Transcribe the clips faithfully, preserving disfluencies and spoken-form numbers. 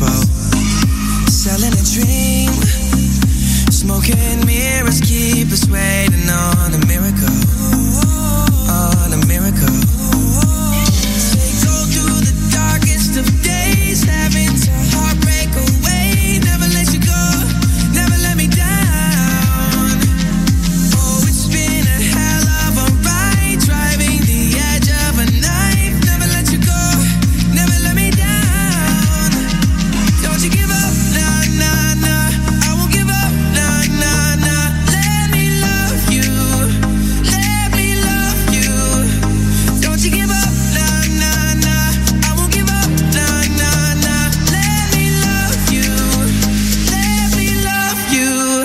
for. Selling a dream, smoking mirrors keep us waiting on a miracle, on a miracle. They go through the darkest of days, having to heartbreak away. Never let you go, never let me down. Oh, it's been a hell of a ride, driving the edge of a knife. Never let you go, never let me down. Don't you give up, nah, nah, nah. I won't give up, nah, nah, nah. Let me love you, let me love you. Don't you give up, nah, nah, nah. I won't give up, nah, nah, nah. Let me love you, let me love you.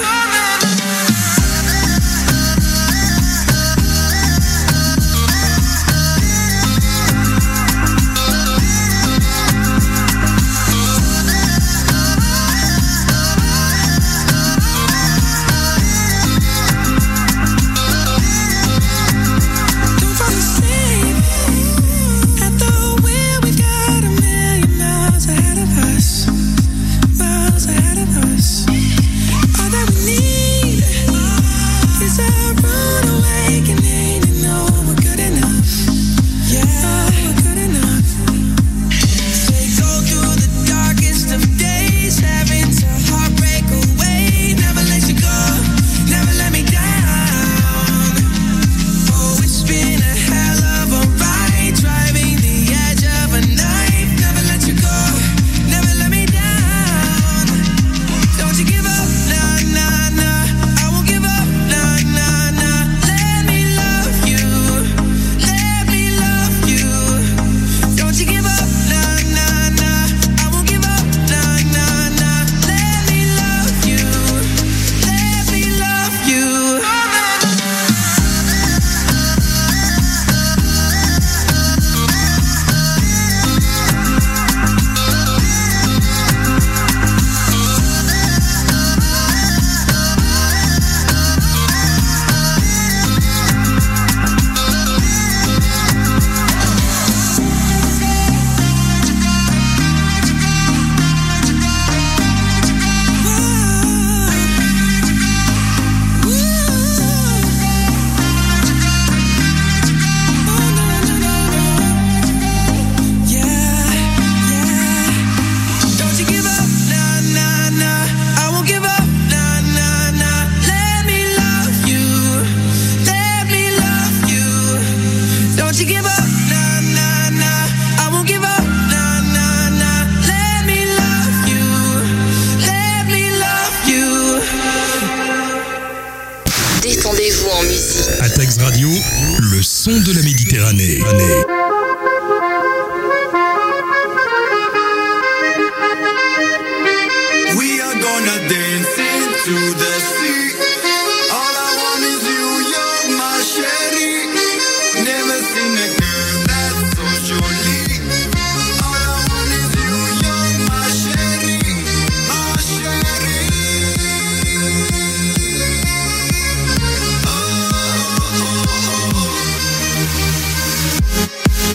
Don't fall asleep at the wheel. We've got a million miles ahead of us, miles ahead of us. All that we need is a rude awakening to know we're good enough. Yeah, we're good enough. They go through the darkest of days, having to heartbreak away. Never let you go, never let me down. Oh, it's been a hell of a ride, driving the edge of a knife. Never let you go, never let me down. Don't you give up, nah, nah, nah. I won't give up, nah, nah, nah. Let me love you, let me love you. Don't you give up, nah, nah, nah. I won't give up, nah, nah, nah. Let me love you, let me love you. Don't you give up, nah, nah, nah. I won't give up, nah, nah, nah. Let me love you, let me love you. Don't you give up, nah, nah, nah. I won't give up, nah, nah, nah. Let me love you, let me love you. Détendez-vous en musique. Atax Radio, le son de la Méditerranée. We are gonna dance into the sea. All I want is you, you're my sherry. Never seen a girl that's so surely. All I want is you, you're my sherry, my sherry. Oh, oh, oh, oh.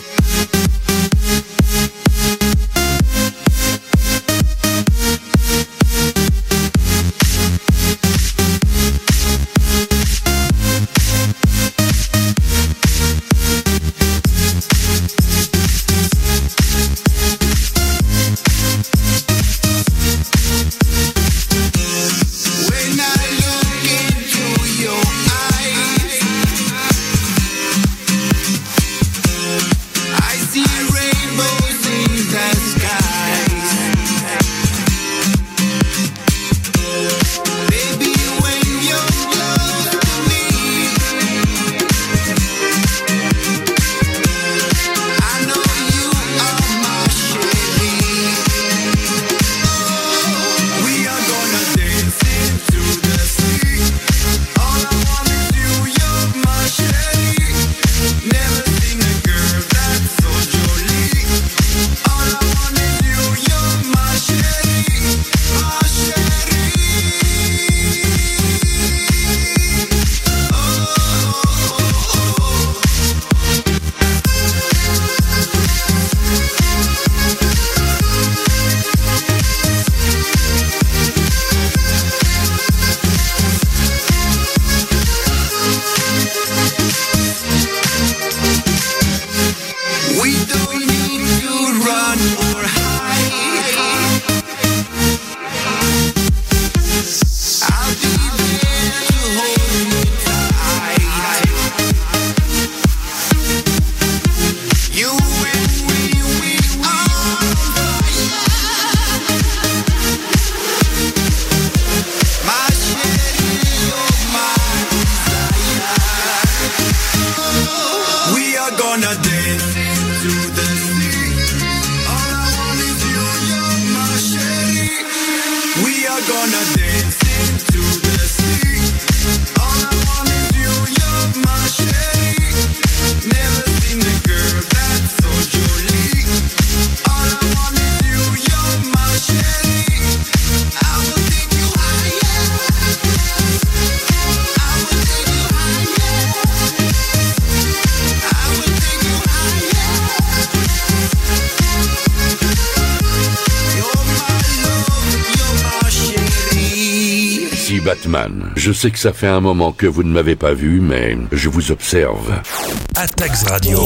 Batman. Je sais que ça fait un moment que vous ne m'avez pas vu, mais je vous observe. Attacks Radio.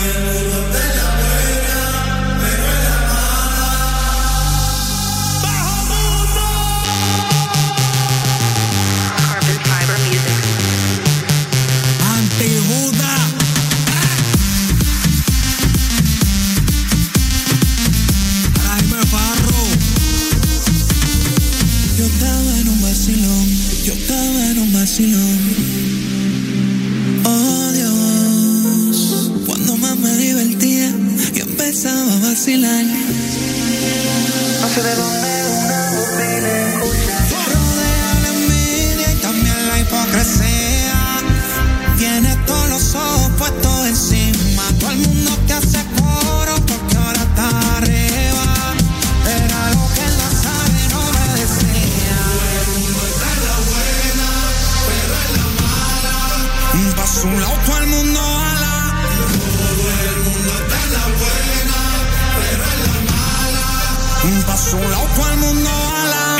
Oh Dios, cuando más me divertía, yo empezaba a vacilar. No sé de dónde una voz viene escucha. Rodea la envidia y también la hipocresía. Tiene todos los ojos puestos encima. Todo el mundo te hace coro porque ahora está arriba. Era lo que él no sabe, no me decía. El mundo está en la buena, pero en la mala. Paso un lado, todo el mundo ala. Todo el mundo está en la buena, pero en la mala. Paso un lado, todo el mundo ala.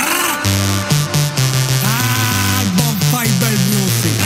Ah, Bonfiber Music.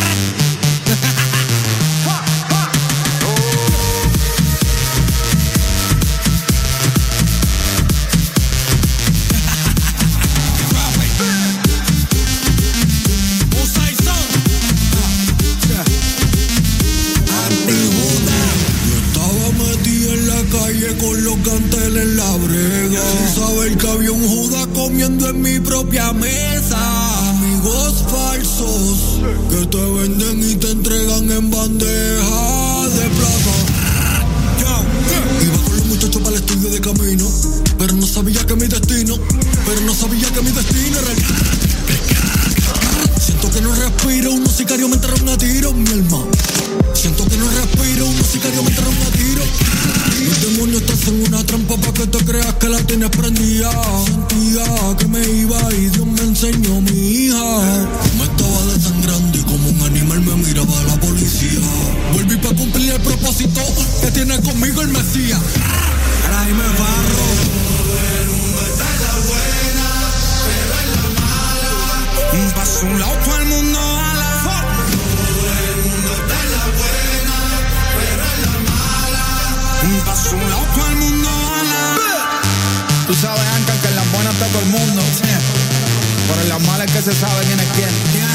Con los canteles en la brega, sin saber que había un Judas comiendo en mi propia mesa. Amigos falsos que te venden y te entregan en bandeja de plata. Yo iba con los muchachos para el estudio de camino, pero no sabía que mi destino, pero no sabía que mi destino era el... Siento que no respiro, unos sicarios me entraron a tiro, mi alma. Siento que no respiro, unos sicarios me entraron a tiro. Los demonios te hacen una trampa pa' que te creas que la tienes prendida. Sentía que me iba y Dios me enseñó mi hija. Me estaba desangrando y como un animal me miraba la policía. Volví pa' cumplir el propósito que tiene conmigo el Mesías. Ahora ahí me barro. Todo el mundo está en la buena, pero en la mala. Paso un lado, todo el mundo ala. Todo el mundo está en la buena, pero en la mala. Paso un lado, todo el mundo ala. Tú sabes, Anca, que en las buenas está todo el mundo. Pero en las malas es que se sabe quién es quién.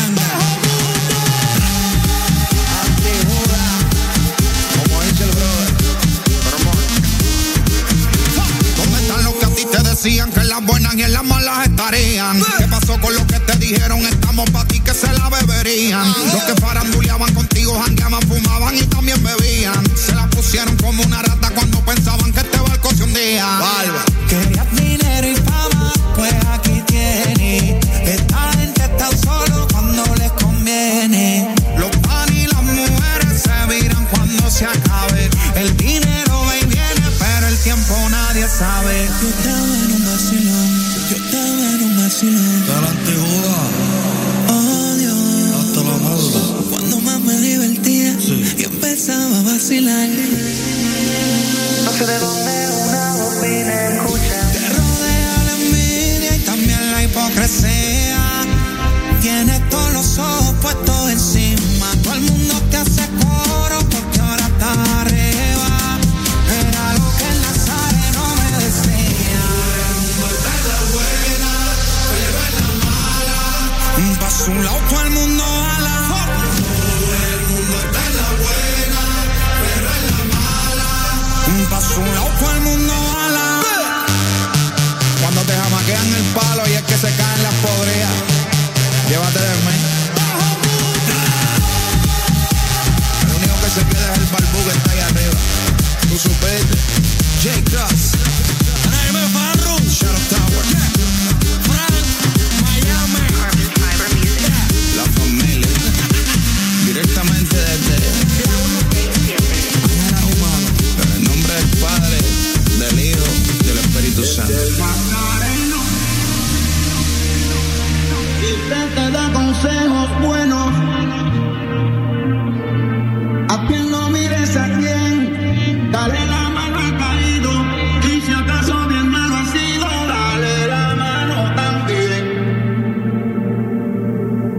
Antijuda, como dice el brother. ¿Dónde están los que a ti te decían que en las buenas y en las malas estarían? ¿Qué pasó con los que te dijeron estamos pa' ti que se la beberían? Los que faranduleaban contigo, jangueaban, fumaban y también bebían. Se la pusieron como una rata cuando pensaban que este barco se hundía. Barba. Querías dinero y fama, pues aquí tienes. Esta gente está solo cuando les conviene. Los pan y las mujeres se viran cuando se acabe. El dinero va y viene, pero el tiempo nadie sabe. Yo estaba en un vacilón, yo estaba en un vacilón. Delante joda, Oh Dios, hasta la moda. cuando más me divertía, Sí. yo empezaba a vacilar. No sé de dónde una voz viene escucha. Te rodea la envidia y también la hipocresía. Tienes todos los ojos puestos encima. Todo el mundo te hace coro porque ahora está arriba. Era lo que el Nazareno me decía. El mundo está en la buena, pero en la mala. Paso un lado, todo el mundo ala. Todo el mundo está en la buena, pero en la mala. Paso un lado, todo el mundo ala. Cuando te jamaquean el palo y es que se caen las podridas, llévate de mí. El único que se queda es el barbú que está ahí arriba. Tú supiste. J-Cross, Jaime Farro, Shadow Tower, Frank, Miami. la familia. Directamente desde en el nombre del Padre, del Hijo y del Espíritu Santo. Usted te da consejos buenos. A quien no mires a quien, dale la mano al caído. Y si acaso bien malo ha sido, dale la mano también.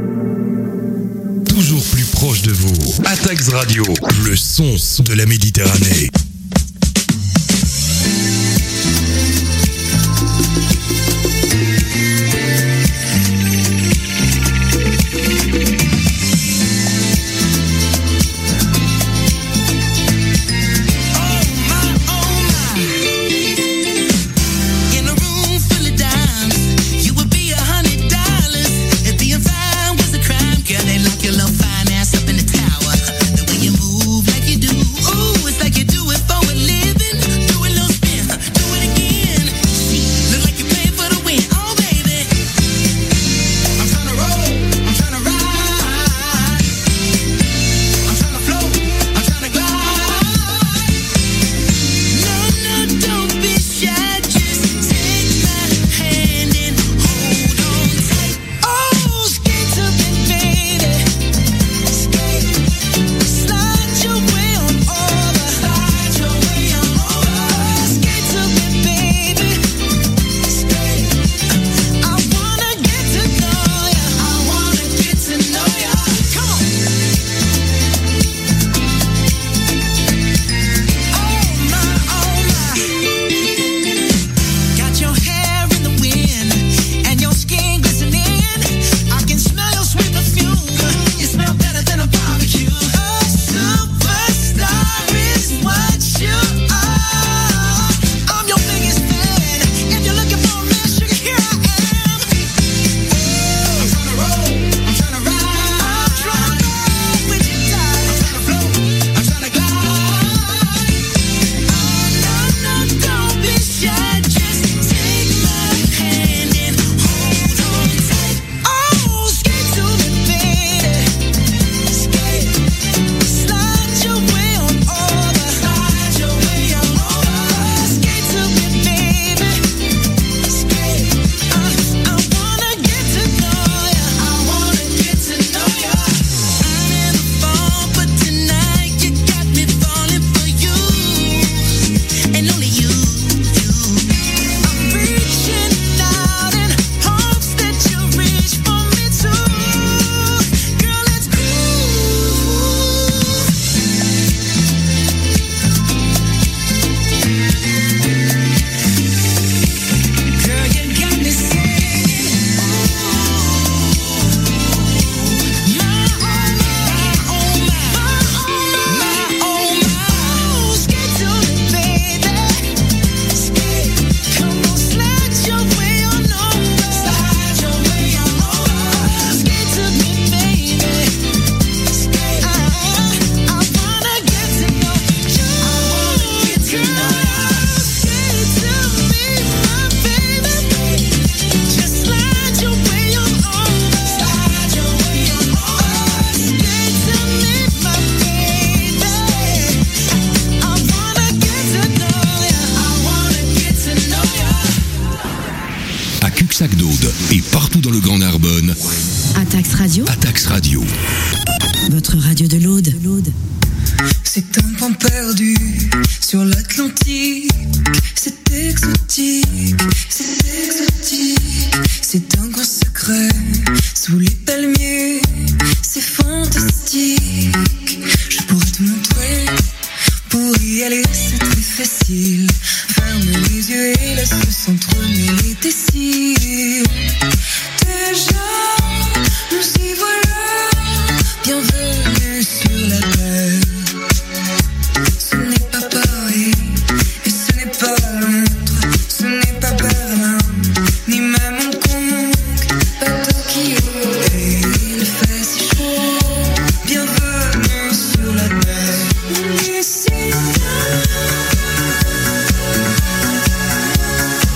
Atax Radio, le son de la Méditerranée. Et partout dans le Grand Narbonne. Atax Radio. Atax Radio. Votre radio de l'Aude. C'est un point perdu sur l'Atlantique. C'est exotique, c'est exotique. C'est un grand secret sous les palmiers. C'est fantastique. Je pourrais te montrer. Pour y aller, c'est très facile. Ferme les yeux et laisse s'entremêler tes cils. Déjà, nous y voilà. Bienvenue sur la terre. Ce n'est pas Paris, et ce n'est pas Londres. Ce n'est pas Berlin, ni même Hong Kong. Pas Tokyo, et il fait si chaud. Bienvenue sur la terre. Ici.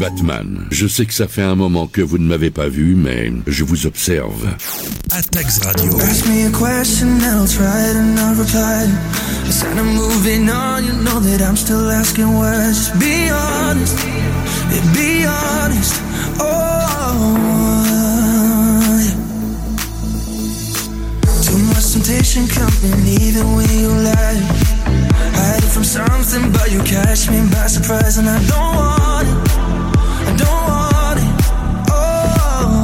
Batman. Je sais que ça fait un moment que vous ne m'avez pas vu, mais je vous observe. Attax Radio. Ask me a question and I'll try it and I'll reply. Instead of moving on, you know that I'm still asking words. Just be honest, yeah, be honest. Oh, yeah. Too much temptation coming even when you lie. Hiding from something, but you catch me by surprise, and I don't want it. I don't want it. Oh,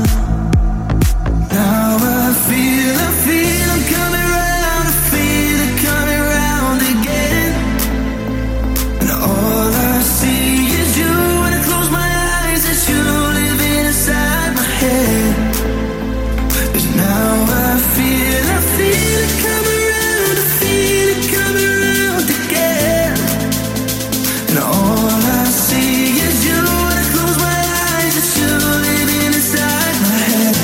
now I feel, I feel I'm coming round. I feel it coming round again. And all I see is you. When I close my eyes, it's you living inside my head. 'Cause now I feel, I feel it coming round. I feel it coming round again. And all I see is you. When I close my eyes, it's you living inside my head.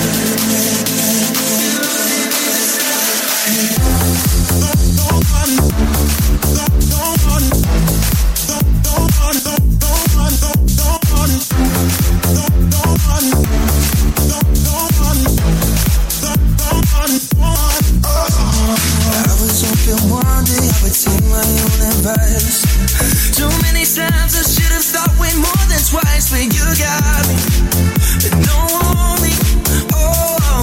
I was hoping one day I would take my own advice. Too many times I should have thought way more than twice, but you got me, but don't want me. Oh,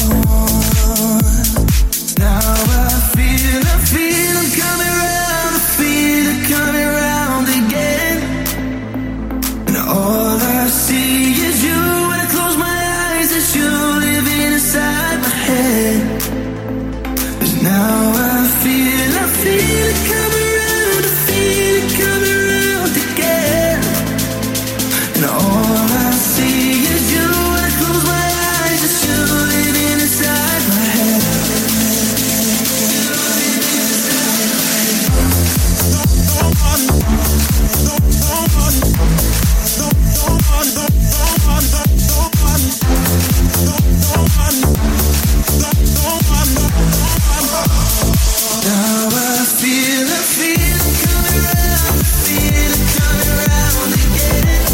now I feel, I feel I'm coming round. I feel it coming round again. And all I see is you. When I close my eyes, it's you living inside my head. 'Cause now I feel, I feel it coming round. I feel it coming round again. And all I see is you. When I close my eyes, it's you living inside my head. Now I feel, I feel it coming round. I feel it coming round again.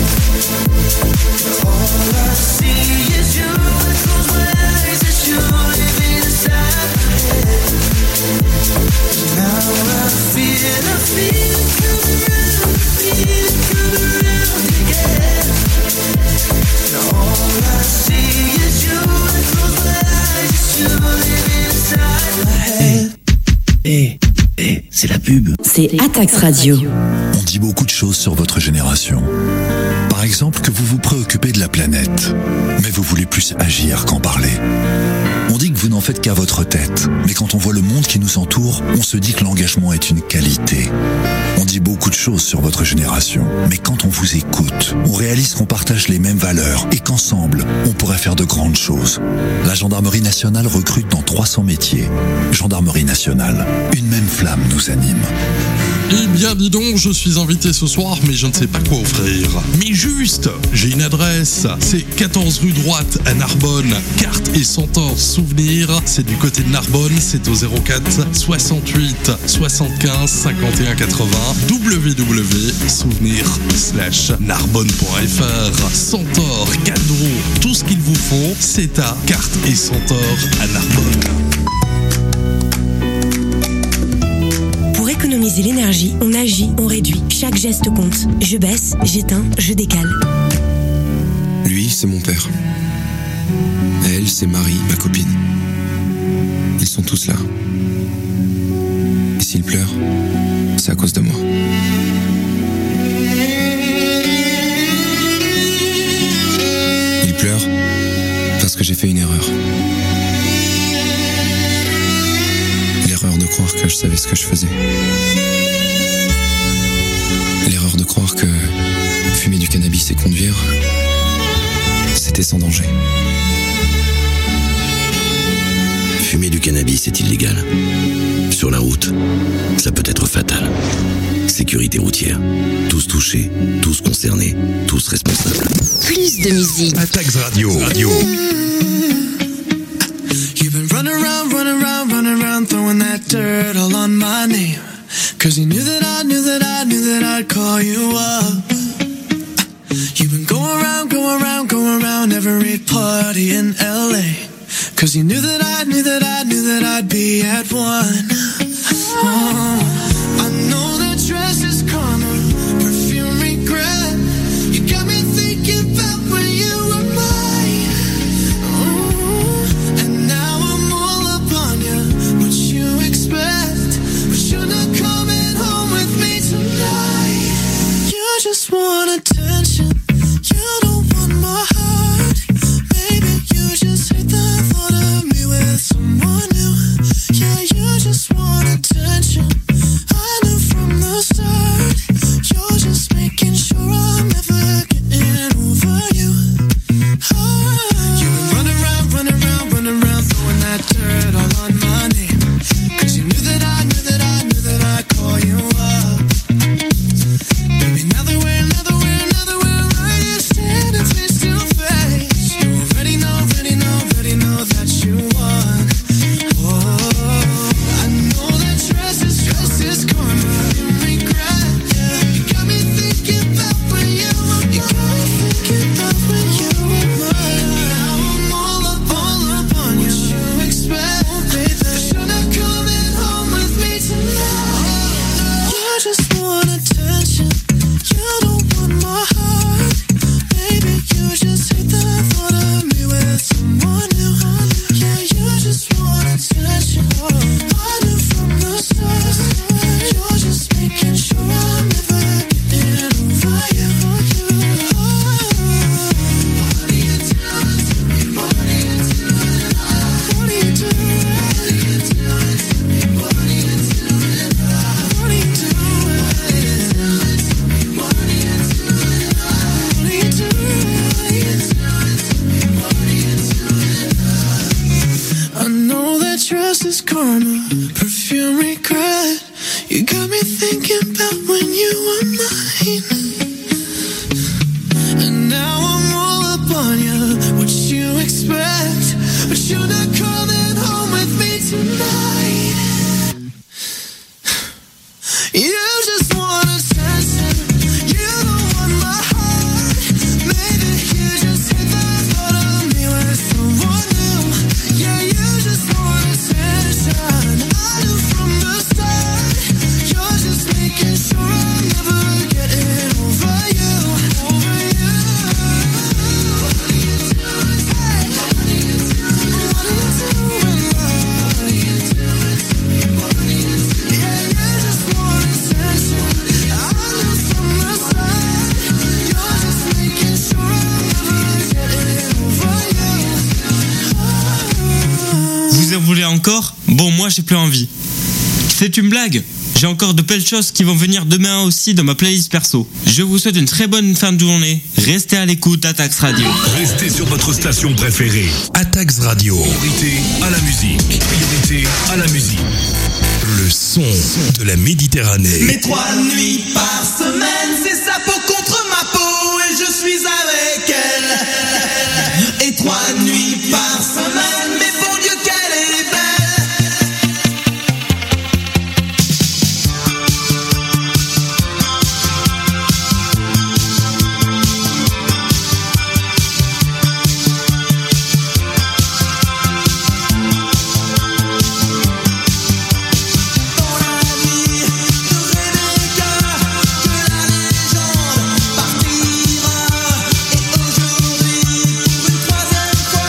All I see is you. When I close my eyes, it's you living inside my head. Now I feel, I feel it coming round. I feel it coming round again. And all I see is you. When I close my eyes, it's you living inside my head. Eh, eh, c'est la pub. C'est Attax Radio. On dit beaucoup de choses sur votre génération. Par exemple, que vous vous préoccupez de la planète, mais vous voulez plus agir qu'en parler. On dit que vous n'en faites qu'à votre tête, mais quand on voit le monde qui nous entoure, on se dit que l'engagement est une qualité. On dit beaucoup de choses sur votre génération, mais quand on vous écoute, on réalise qu'on partage les mêmes valeurs et qu'ensemble, on pourrait faire de grandes choses. La Gendarmerie nationale recrute dans trois cents métiers. Gendarmerie nationale, une même flamme nous anime. Eh bien, dis donc, je suis invité ce soir, mais je ne sais pas quoi offrir. Mais juste, j'ai une adresse, c'est quatorze rue Droite à Narbonne. Carte et centaure souvenir, c'est du côté de Narbonne, c'est au zéro quatre soixante-huit soixante-quinze cinquante et un quatre-vingts www souvenir slash narbonne.fr. Centaure, cadeau, tout ce qu'il vous faut, c'est à Carte et centaure à Narbonne. Pour économiser l'énergie, on agit, on réduit. Chaque geste compte. Je baisse, j'éteins, je décale. Lui, c'est mon père. Elle, c'est Marie, ma copine. Ils sont tous là. Et s'ils pleurent, c'est à cause de moi. Ils pleurent parce que j'ai fait une erreur. L'erreur de croire que je savais ce que je faisais. L'erreur de croire que fumer du cannabis et conduire, c'était sans danger. Fumer du cannabis est illégal. Sur la route, ça peut être fatal. Sécurité routière. Tous touchés, tous concernés, tous responsables. Plus de musique. Attax Radio. Radio. You've been running around, running around, running around, throwing that dirt all on my name. Cause you knew that I knew that I knew that I'd call you up. You've been go around, go around, go around every party in L A. Cause you knew that I, knew that I, knew that I'd be at one. Oh, I know that dress is karma, perfume regret. You got me thinking about when you were mine. Oh, and now I'm all up on you, what you expect. But you're not coming home with me tonight. You just want attention, you don't want my heart. Maybe you just hate the thought of me with someone new. Yeah, you just want attention, I knew from the start. You're just making sure I'm never getting over you. Oh, you run around, run around, run around, throwing that dirt all on my name. Cause you knew that I, knew that I, knew that I'd call you up. Baby, now that we're, now that we're, now that we're right here standing face to face, you already know, already know, already know that you won. Oh, I know that dress is, dress is karma and regret. Yeah, you got me thinking about when you were mine. You got me thinking about when you were mine. Now I'm all up, all up on you. What you expect, oh, baby? But you're not coming home with me tonight. You just want attention, you don't want my heart. Maybe you just hate the thought of me with someone new. Yeah, you just want attention, I knew from the start. You're just making sure I'm never getting over you. What are you doing to me? What are you doing? What are you doing? What are you doing to me? What are you doing? What are you doing? What are you doing? What are you doing? I know that dress is karma, perfume regret. You got me thinking about when you were mine. And now I'm all up on you, what you expect. But you're not coming home with me tonight. You just want attention, you don't want my heart. Maybe you just hate the thought of me with someone new. Yeah, you just want attention, I knew from the start. You're just making sure I'm never getting over you. Over you. What are you doing? Hey, what are you doing? What are you doing? What are you doing to me? What are you doing? Yeah, you just want attention, I knew from the start. You're just making sure I'm never getting over you. Vous en voulez encore? Bon, moi j'ai plus envie. C'est une blague. J'ai encore de belles choses qui vont venir demain aussi dans ma playlist perso. Je vous souhaite une très bonne fin de journée. Restez à l'écoute d'Attax Radio. Restez sur votre station préférée. Attax Radio. Priorité à la musique. Priorité à la musique. Le son de la Méditerranée. Mais trois nuits par semaine, c'est sa peau contre ma peau et je suis avec elle. Et trois nuits par semaine, mais bon Dieu qu'elle est belle. Partira et aujourd'hui pour une troisième fois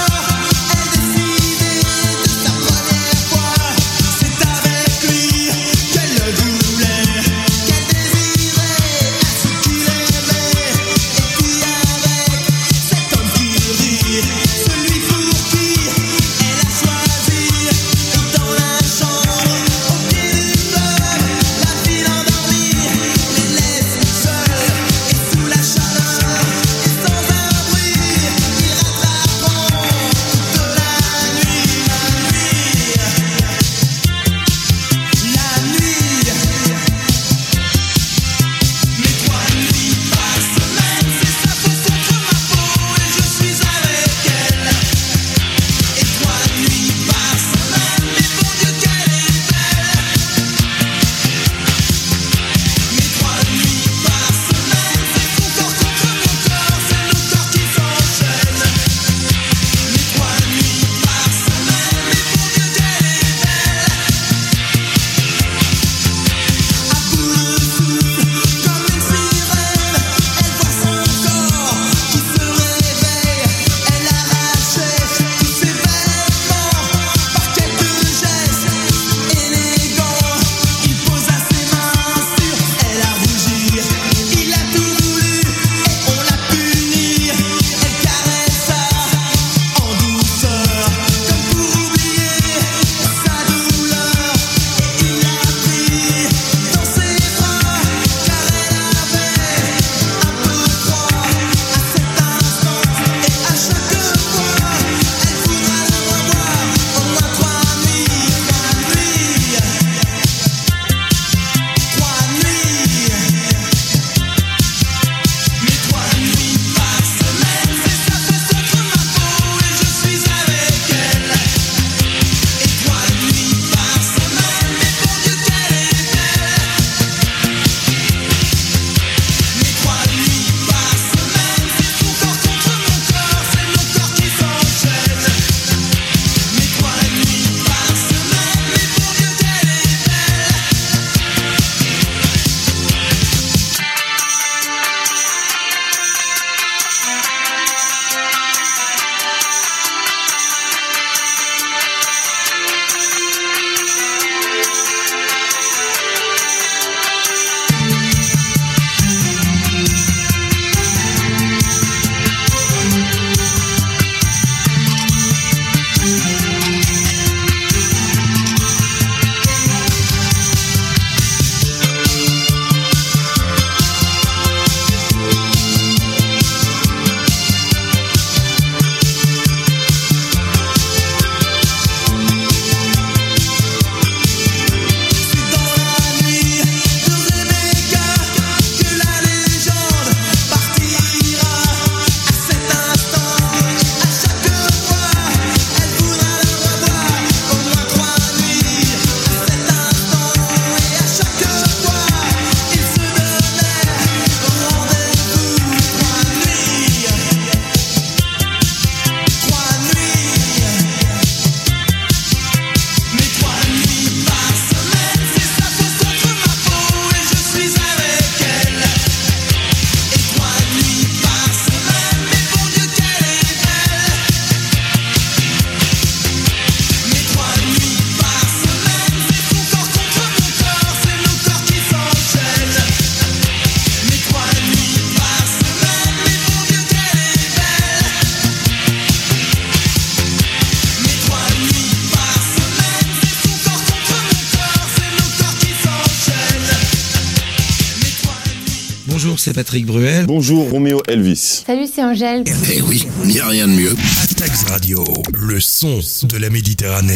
Bonjour, c'est Patrick Bruel. Bonjour, Roméo Elvis. Salut, c'est Angèle. Eh oui, il n'y a rien de mieux. Atax Radio, le son de la Méditerranée.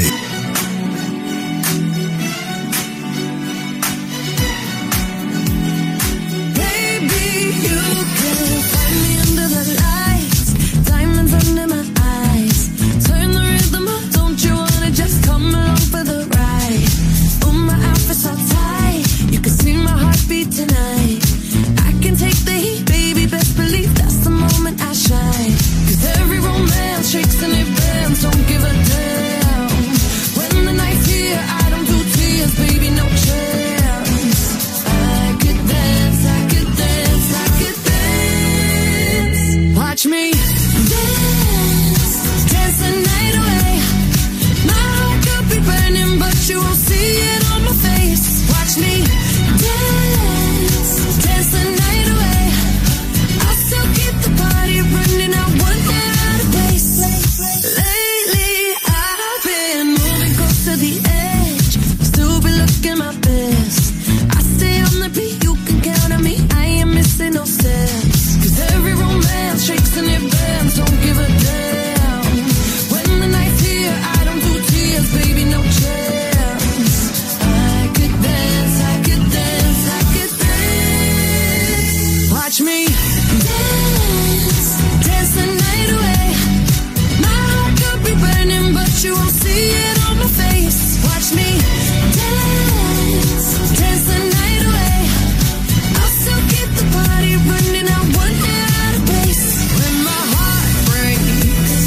Tonight, I can take the heat, baby. Best believe that's the moment I shine. 'Cause every romance shakes and it bends. Don't give a damn. When the night's here, I don't do tears, baby. No chance. I could dance, I could dance, I could dance. Watch me dance, dance the night away. My heart could be burning, but you won't see it on my face. Watch me dance, dance the night away. I'll still keep the party running. I want that out of place. Lately I've been moving close to the edge. Still be looking my best. I stay on the beat, you can count on me. I ain't missing no steps. 'Cause every romance shakes and it bends. Don't give a damn. When the night's here, I don't do tears, baby, no chance. I could dance, I could dance, I could dance. Watch me dance, dance the night away. My heart could be burning, but you won't see it on my face. Watch me dance, dance the night away. I'll still keep the party running. I want it out of place. When my heart breaks,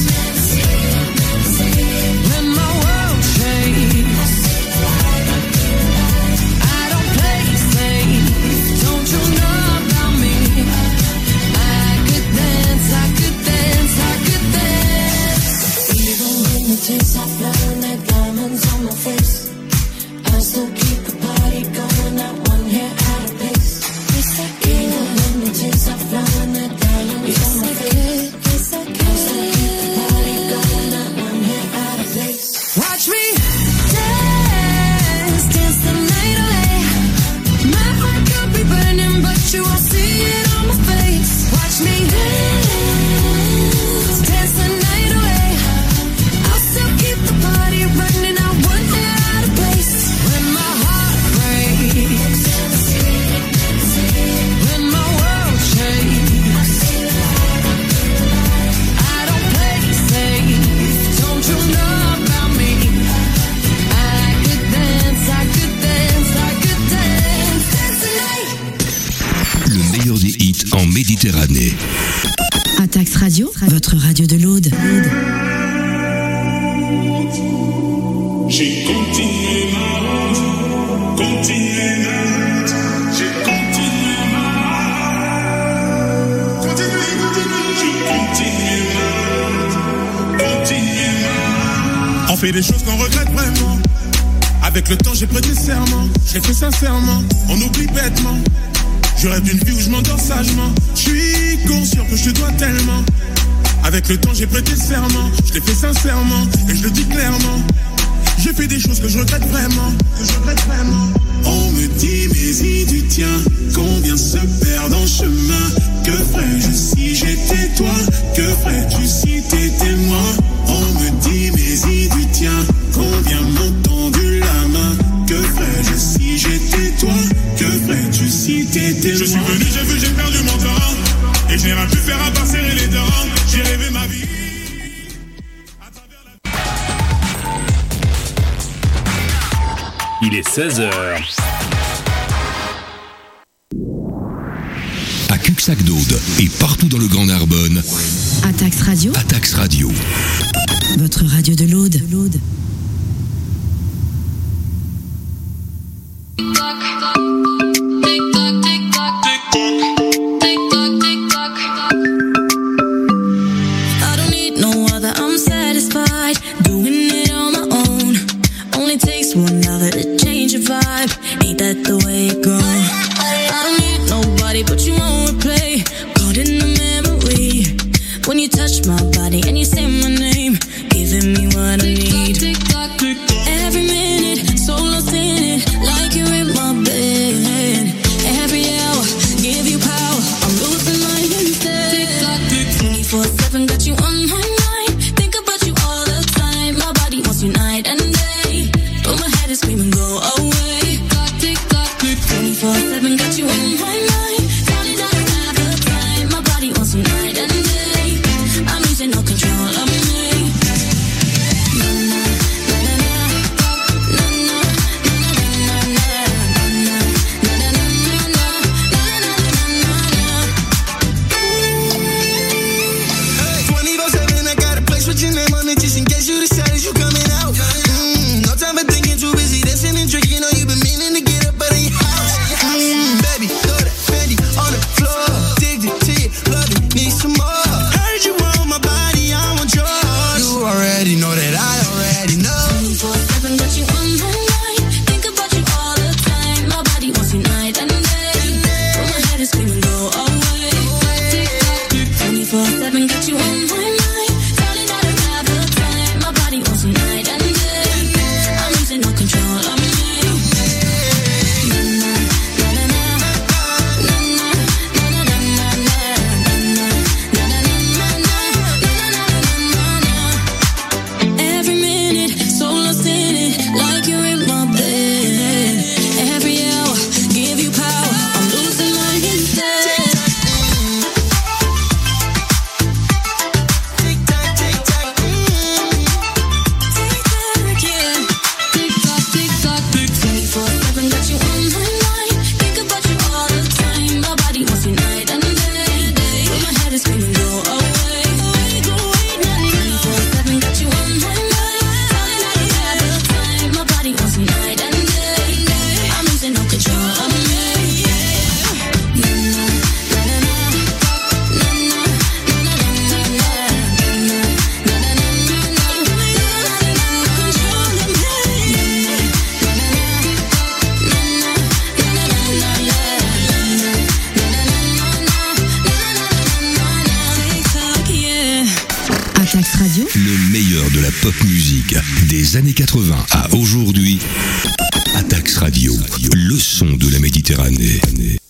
when my world shakes, I don't play safe. Don't you know about me? I could dance, I could dance, I could dance. Even when the tears are flowing like diamonds on my face, I still keep the party going. Not one hair out of place. Even when the tears are flowing like diamonds on my face, I still keep the party going. Not one hair out of place. Watch me dance, dance the night away. My heart could be burning, but you won't see it on my face. Watch me dance, dance the night away. I'll still keep the party running. I want it out of place. When my heart breaks, when my world shakes, I don't play safe. Don't you know about me? I could dance, I could dance, I could dance, dance the night. Le meilleur des hits en Méditerranée. Atax Radio, votre radio de l'Aude. J'ai continué ma route, continué ma route, j'ai continué ma route, continué, continué, j'ai continué ma route, continué ma route. On fait des choses qu'on regrette vraiment. Avec le temps j'ai prêté serment, j'ai fait sincèrement, on oublie bêtement. Je rêve d'une vie où je m'endors sagement. Je suis conscient que je te dois tellement. Avec le temps j'ai prêté serment, je l'ai fait sincèrement et je le dis clairement. J'ai fait des choses que je regrette vraiment, que je regrette vraiment. On me dit mais y du tien, combien se perdent en chemin. Que ferais-je si j'étais toi? Que ferais-tu si t'étais moi? On me dit mais y du tien, combien m'ont tendu la main. Que ferais-je si j'étais toi? Que ferais-tu si t'étais moi? Je suis venu, j'ai vu, j'ai perdu mon temps. Et je n'ai rien pu faire à part serrer les dents. J'ai rêvé ma vie. Il est seize heures. À Cuxac-d'Aude et partout dans le Grand Narbonne. Atax Radio. Atax Radio. Votre radio de l'Aude. I don't need no other, I'm satisfied doing it on my own. Only takes one other to change your vibe. Ain't that the way it goes? I don't need nobody but you won't replay. Caught in the memory when you touch my body and you say my name, giving me what I need. Every minute, so lost in it, like you're in my bed. Every hour, give you power. pop music des années quatre-vingts à aujourd'hui. Atax Radio, le son de la Méditerranée.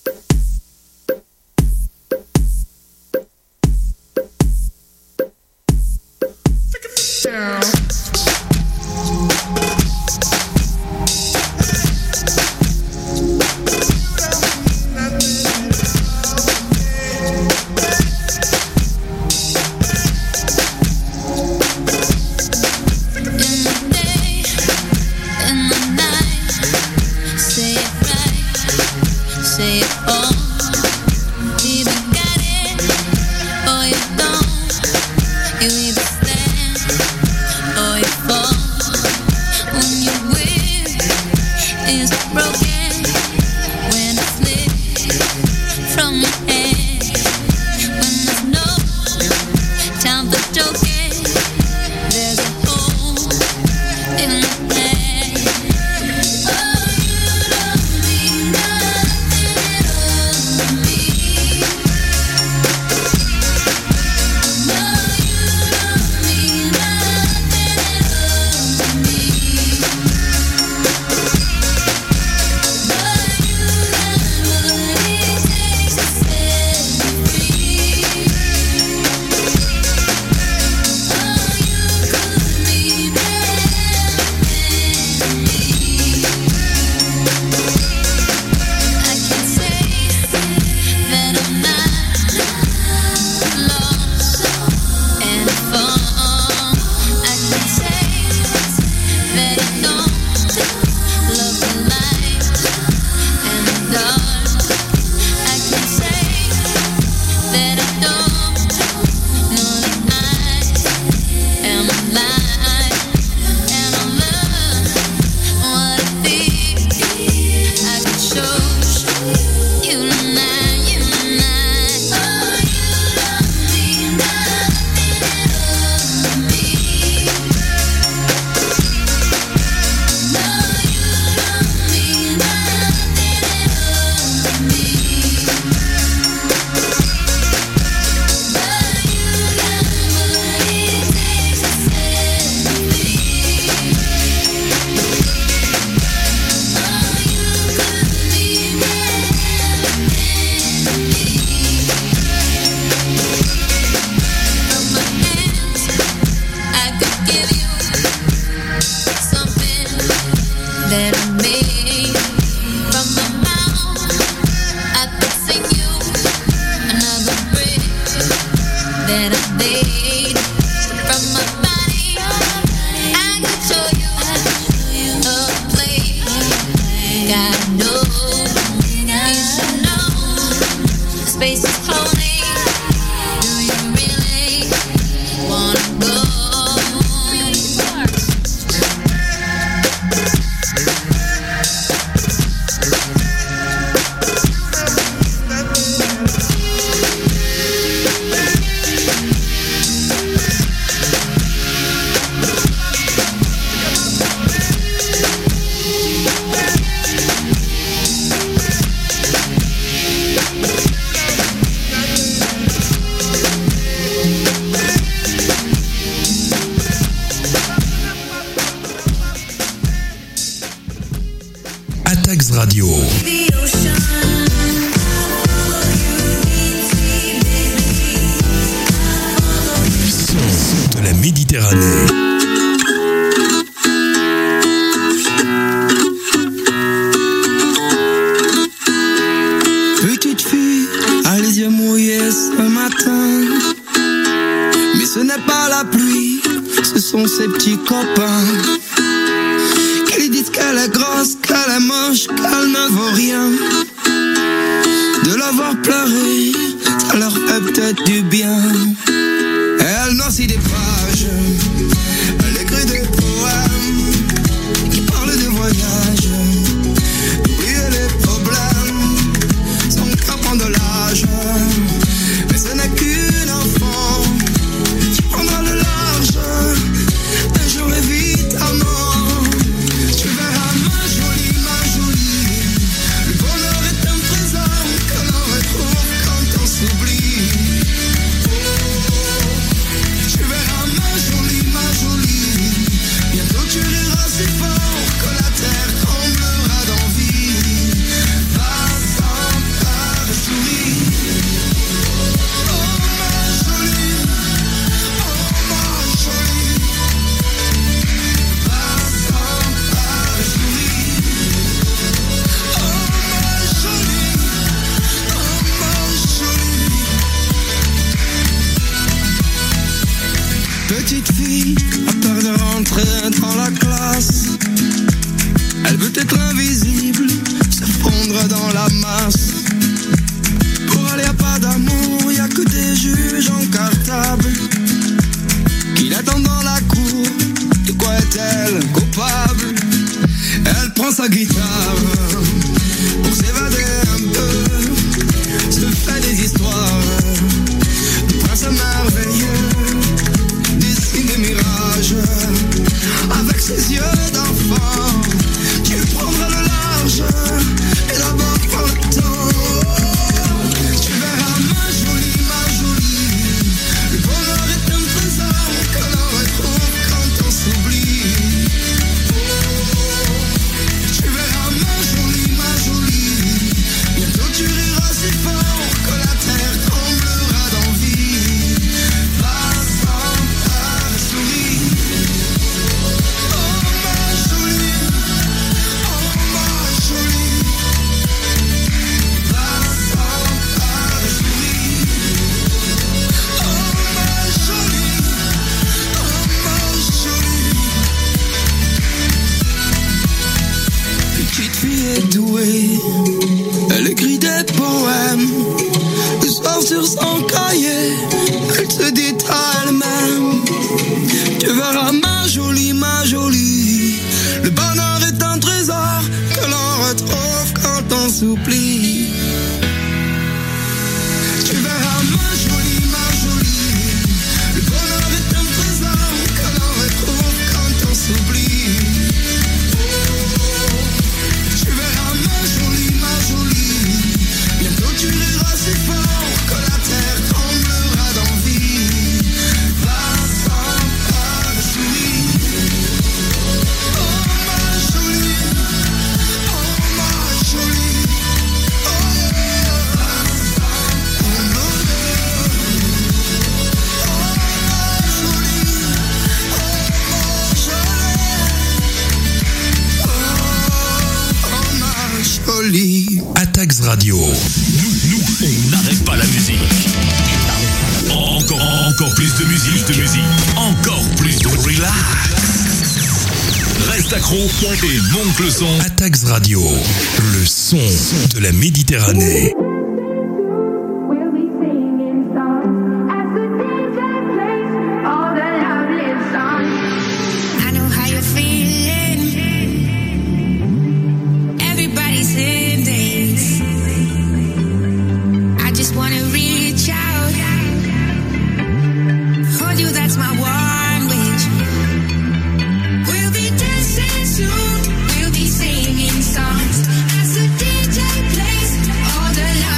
Radio. Son de la Méditerranée. Petite fille, a les yeux mouillés ce matin. Mais ce n'est pas la pluie, ce sont ses petits copains. Qui disent qu'elle est grosse, qu'elle est moche, qu'elle ne vaut rien. De la voir pleurer, ça leur fait peut-être du bien. Elle noircit des pages, elle écrit des poèmes qui parlent de voyage, d'oublier les problèmes, son cœur prend de l'âge. Mais ce n'est qu'une enfant qui prendra le large un jour évidemment. Tu verras ma jolie, ma jolie, le bonheur est un trésor que l'on retrouve quand on s'oublie. Oh, tu verras ramasse. Pour elle, y a pas d'amour, y a que des juges en cartable qui l'attendent dans la cour. De quoi est-elle coupable? Elle prend sa guitare pour s'évader un peu, se fait des histoires de princes merveilleux, dessine des mirages avec ses yeux d'enfant. Tu prendras le large et d'abord prends le temps. Tu verras ma jolie, ma jolie, le bonheur est un trésor que l'on retrouve quand on s'oublie. Tu verras ma jolie, ma jolie, bientôt tu riras si fort que la terre tremblera d'envie. Passant par la souris. Oh ma jolie, oh ma jolie, passant par la souris. Oh ma jolie, oh ma jolie. Petite fille est douée, elle écrit des poèmes. Le soir sur son cahier, elle se dit à elle-même. Tu verras ma jolie, ma jolie, le bonheur est un trésor que l'on retrouve quand on s'oublie. Tu verras ma jolie, ma jolie, le bonheur est un trésor que l'on retrouve quand on s'oublie. Tu verras ma jolie, ma jolie, bientôt tu riras si fort que la terre tremblera d'envie. Passant par la souris. Oh ma jolie, oh ma jolie, oh passant par la Atax Radio. Nous, nous, on n'arrête pas la musique. Encore, encore plus de musique, de musique. Encore plus de relax. Reste accro et monte le son. Atax Radio, le son de la Méditerranée. I know how you're feeling. Everybody's in days. I just wanna reach out, hold you, that's my one wish. We'll be dancing soon, we'll be singing songs as the D J plays all the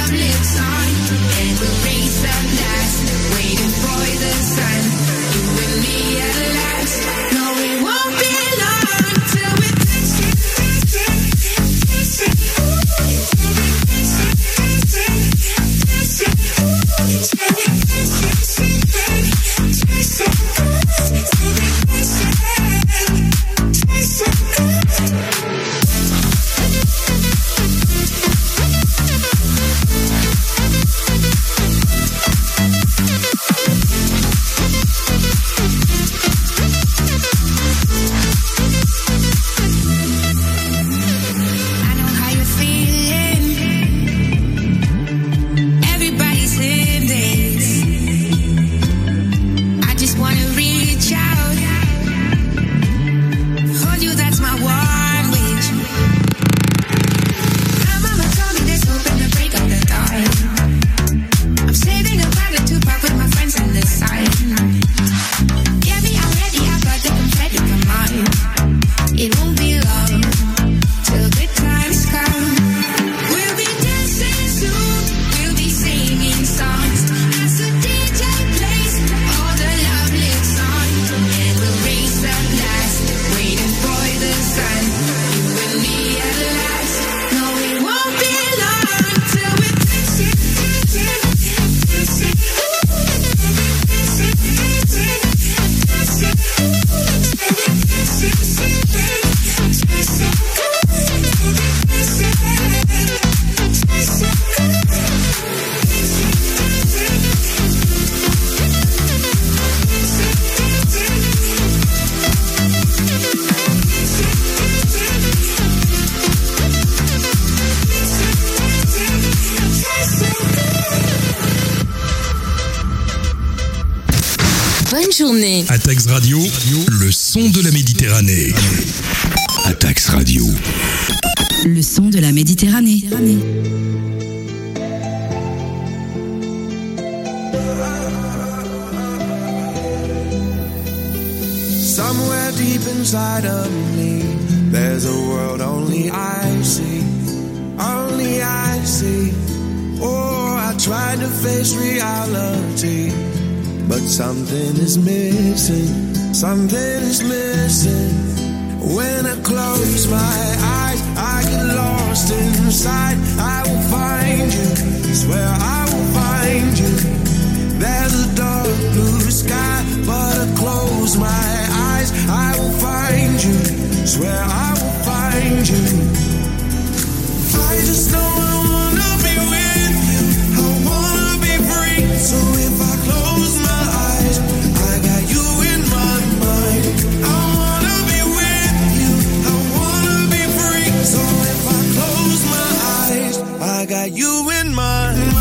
journée. Atax Radio, le son de la Méditerranée. Atax Radio. Le son de la Méditerranée. Somewhere deep inside of me, there's a world only I see, only I see. Oh, I tried to face reality, but something is missing, something is missing. When I close my eyes, I get lost inside. I will find you, swear I will find you. There's a dark blue sky, but I close my eyes, I will find you, swear I will find you. I just know I wanna be with you, I wanna be free. So if I close my eyes, I got you in my mind. I wanna be with you, I wanna be free. So if I close my eyes, I got you in my mind.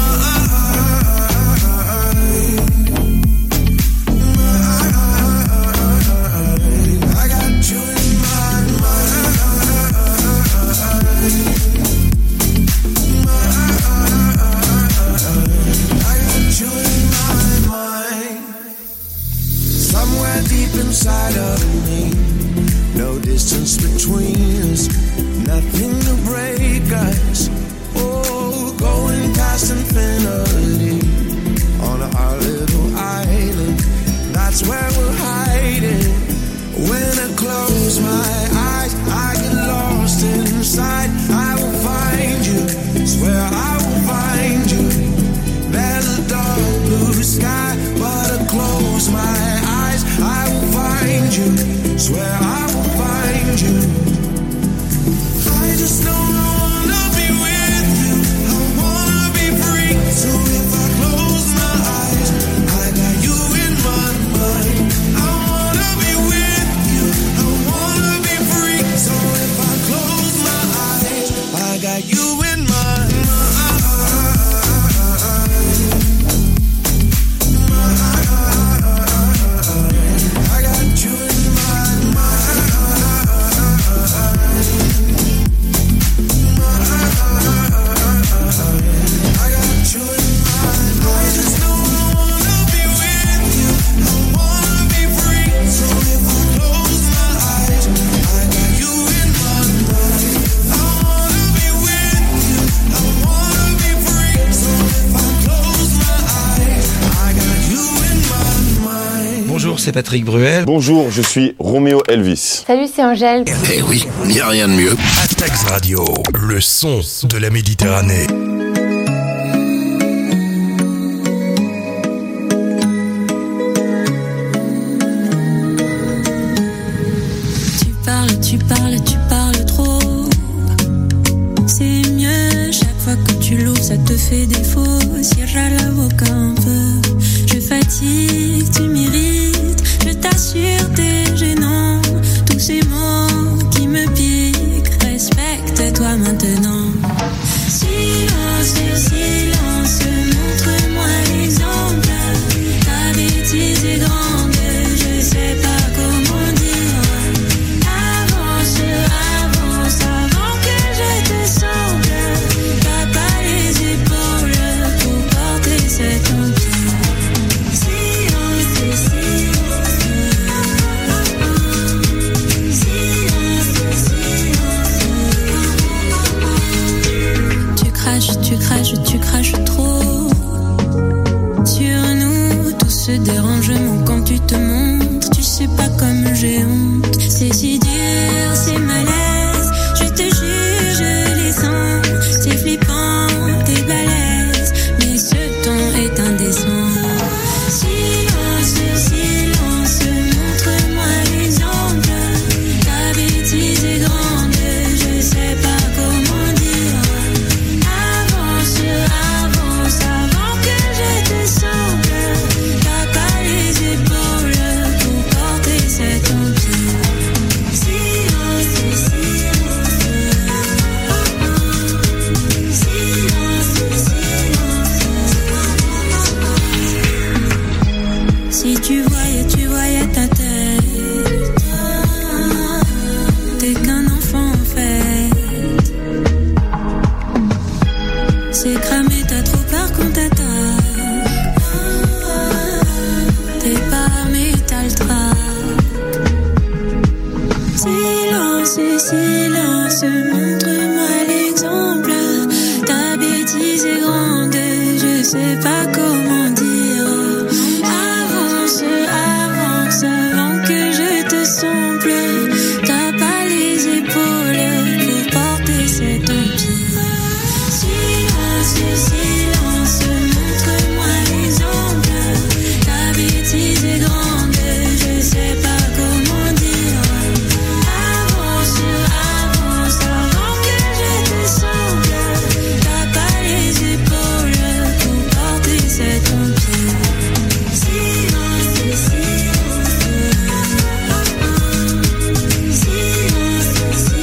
Inside of me, no distance between us, nothing to break us. Oh, going past infinity on our little island, that's where we're hiding. When I close my eyes, I get lost inside. I will find you, swear I will find you. There's a dark blue sky, but I close my eyes, I will find you, swear I will find you. I just know I wanna be with you, I wanna be free. So if I close my eyes, I got you in my mind. I wanna be with you, I wanna be free. So if I close my eyes, I got you in my mind. Bonjour, c'est Patrick Bruel. Bonjour, je suis Roméo Elvis. Salut, c'est Angèle. Eh oui, il n'y a rien de mieux. Atax Radio, le son de la Méditerranée. Tu parles, tu parles, tu parles trop. C'est mieux, chaque fois que tu l'ouvres, ça te fait défaut. Cierra la boca un peu. Je fatigue, tu m'irrites. Je t'assure, t'es gênant. Tous ces mots qui me piquent. Respecte-toi maintenant. Silence, silence, montre-moi l'exemple. Ta bêtise est grande, je sais pas comment dire. Avance, avance, avant que je te semble. T'as pas les épaules pour porter cet empire. Tu craches, tu craches c'est cramé, t'as trop peur qu'on t'attaque. T'es pas armé, t'as le trac. Silence, silence, montre-moi l'exemple. Ta bêtise est grande, je sais pas comment dire. Avance, avance, avant que je te sample. T'as pas les épaules pour porter cet empire. Silence, silence, montre-moi l'exemple. Ta bêtise est grande, je sais pas comment dire. Avance, avance, avant que je te sample. T'as pas les épaules pour porter cet empire. Silence, silence, silence,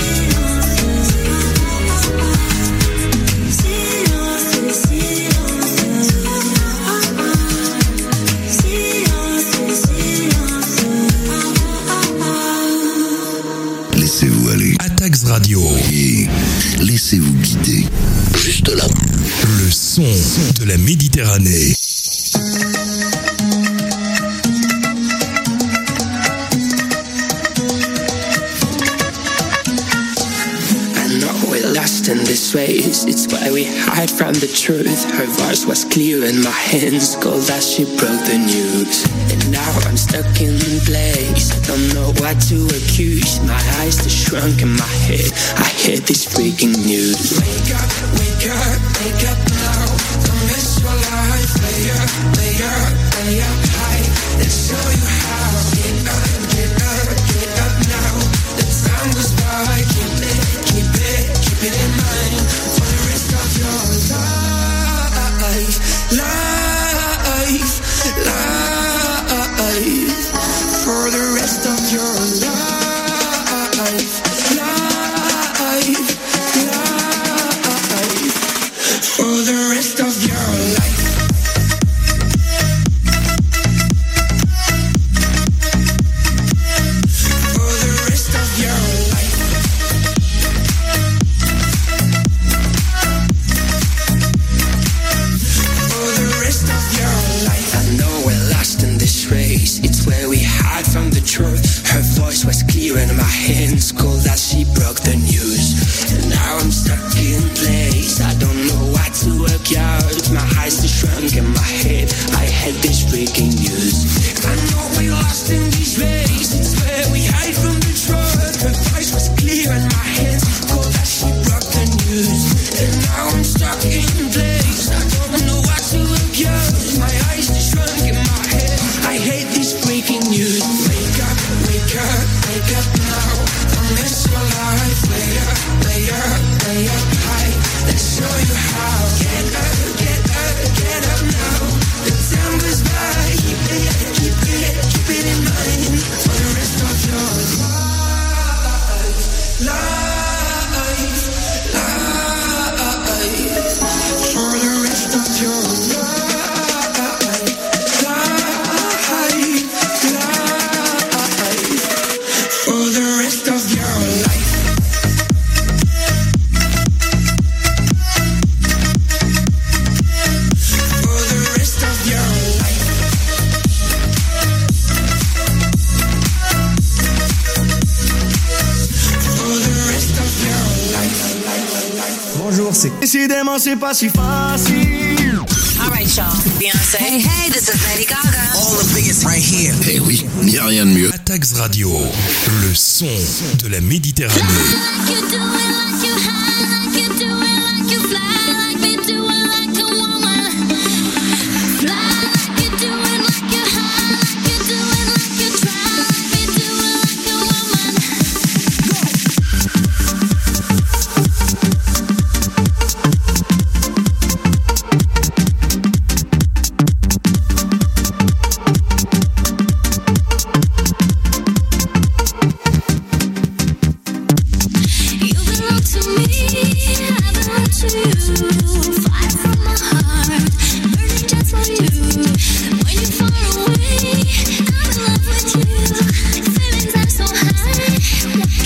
Laissez-vous aller. Atax Radio. Et laissez-vous guider. Juste là. Le son de la Méditerranée. Lost in this race, it's why we hide from the truth. Her voice was clear and my hands cold as she broke the news. And now I'm stuck in place, I don't know what to accuse. My eyes are shrunk in my head, I hear this freaking news. Wake up, wake up, wake up now. Don't miss your life, lay up, lay up, lay up high. Let's show you how. Get up, get up, get up now. The time goes by, keep it, keep it. Keep it in mind for the rest of your life, life, life. For the rest of your life, life, life. For the rest of your life. Her voice was clear and my hands cold as she broke the news. And now I'm stuck in place, I don't know what to work out. My eyes are shrunk in my head, I had this breaking news. I know we lost in this race, it's where we hide from the truth. Her voice was clear and my hands cold as she broke the news. And now I'm stuck in place, I don't know what to work out. My eyes are shrunk in my head, I hate this breaking news. Wake up, wake up, wake up now. Don't miss your life. Lay up, lay up, lay up high. Let's show you how. Get up, get up, get up now. The time goes by. Keep it, keep it, keep it in mind for the rest of your life, life, life. For the rest of your life, life, life. For the rest of your life. For the rest of your life. For the rest of your life. Bonjour, c'est... Décidément, c'est pas si facile. All right, y'all. Beyonce. Hey, hey, this is Lady Gaga. All the biggest right here. Eh oui, il n'y a rien de mieux. Atax Radio, le son de la Méditerranée.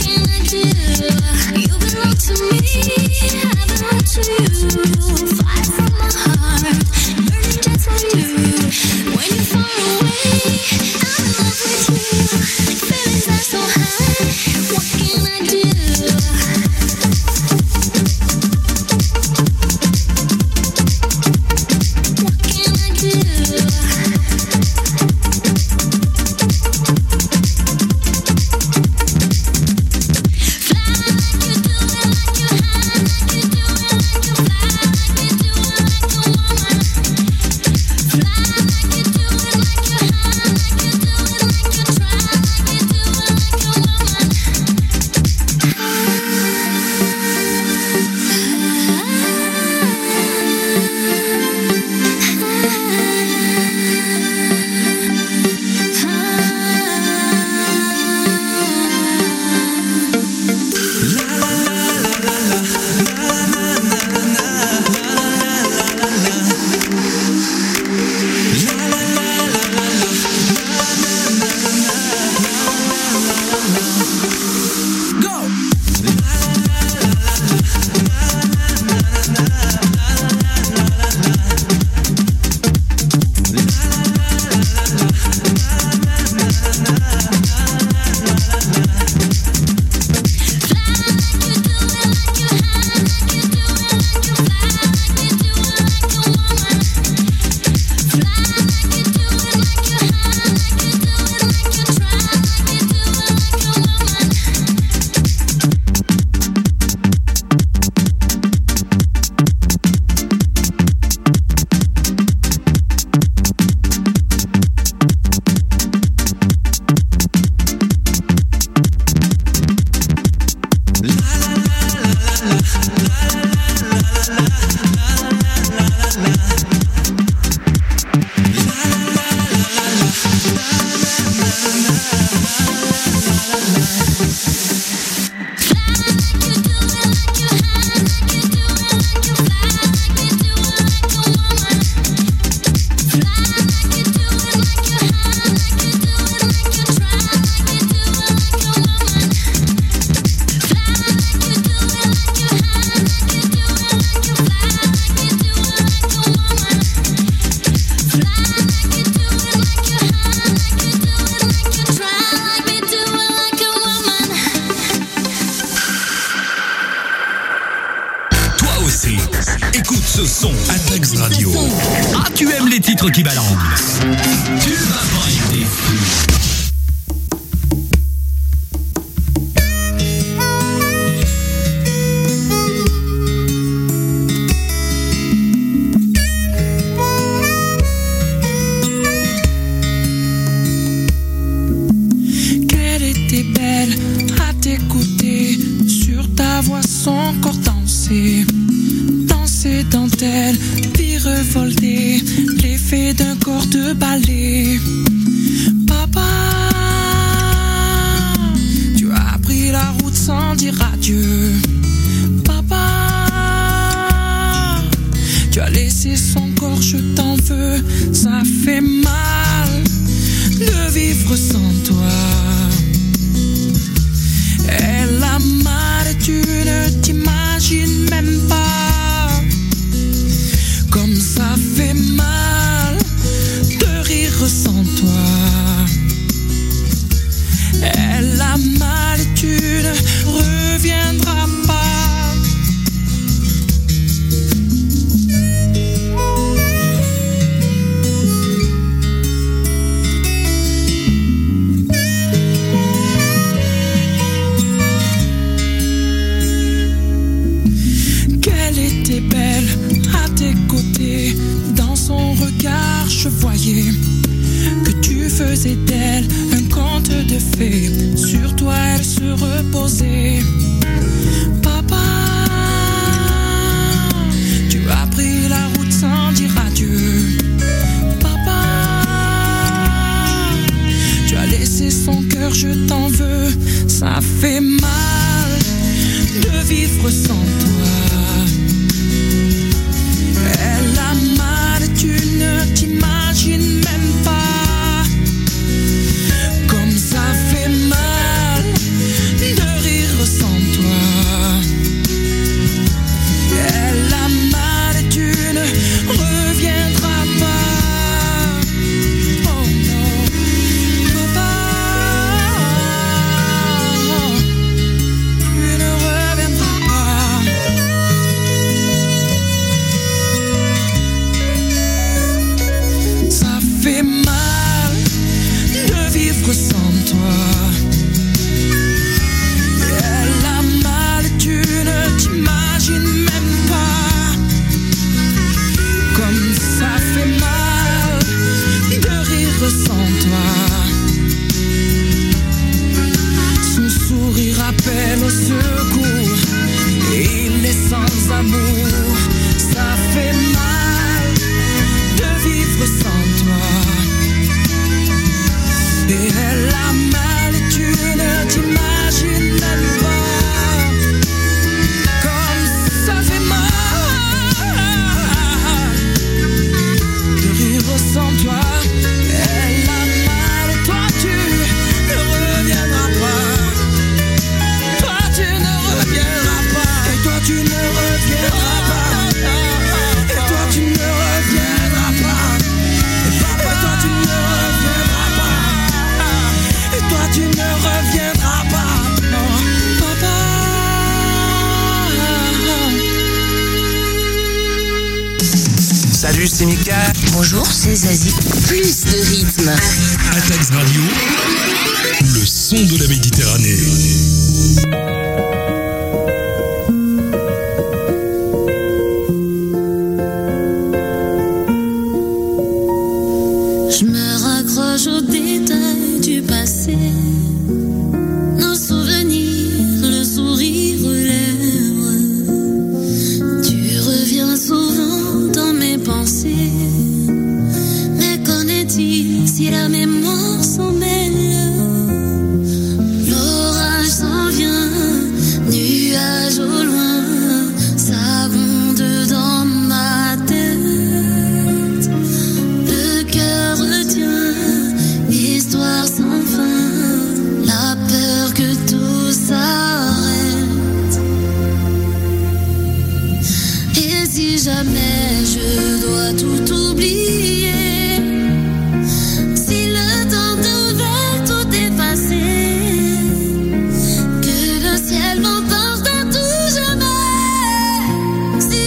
Five aussi. Écoute ce son. Attax Radio. Ah, tu aimes les titres qui balancent. Tu vas pas être déçu. Danser dentelle, puis revolter, l'effet d'un corps de ballet. Papa, tu as pris la route sans dire adieu. Papa, tu as laissé son corps, je t'en veux. Ça fait mal de vivre sans toi. Elle a mal et tu ne t'imagines même pas comme ça fait mal de rire sans toi. Elle a mal et tu ne reviendras pas. Belle à tes côtés, dans son regard je voyais que tu faisais d'elle un conte de fées. Sur toi elle se reposait. Papa, tu as pris la route sans dire adieu. Papa, tu as laissé son cœur, je t'en veux. Ça fait mal de vivre sans toi. Elle a mal, tu ne t'imagines même pas comme ça fait mal de rire sans toi. Elle a mal, tu ne reviendras pas. Oh non, papa, tu ne reviendras pas. Ça fait mal de vivre sans toi. Elle a mal, tu ne t'imagines même pas comme ça fait mal de rire sans toi. Son sourire appelle au secours et il est sans amour. Ça fait mal de vivre sans toi. Et elle a mal et tu ne t'imagines même pas comme ça fait mal de rire sans toi. Elle a mal et toi tu ne reviendras pas. Toi tu ne reviendras pas. Et toi tu ne reviendras pas. Et toi tu ne reviendras pas. Et papa toi tu ne reviendras pas. Et toi tu ne reviendras pas. Non, papa. Salut, c'est Mika. Bonjour, c'est Zazie. Plus de rythme. Attax Radio, le son de la Méditerranée. Je me raccroche aux détails du passé, nos souvenirs, le sourire aux lèvres. Tu reviens souvent dans mes pensées, mais qu'en est-il si la mémoire s'en mêle? L'orage s'en vient, nuage au loin, ça gronde dans ma tête. Le cœur retient l'histoire sans fin, la peur que tout s'arrête. Et si jamais je dois tout oublier, si le temps devait tout effacer, que le ciel m'emporte à tout jamais. Si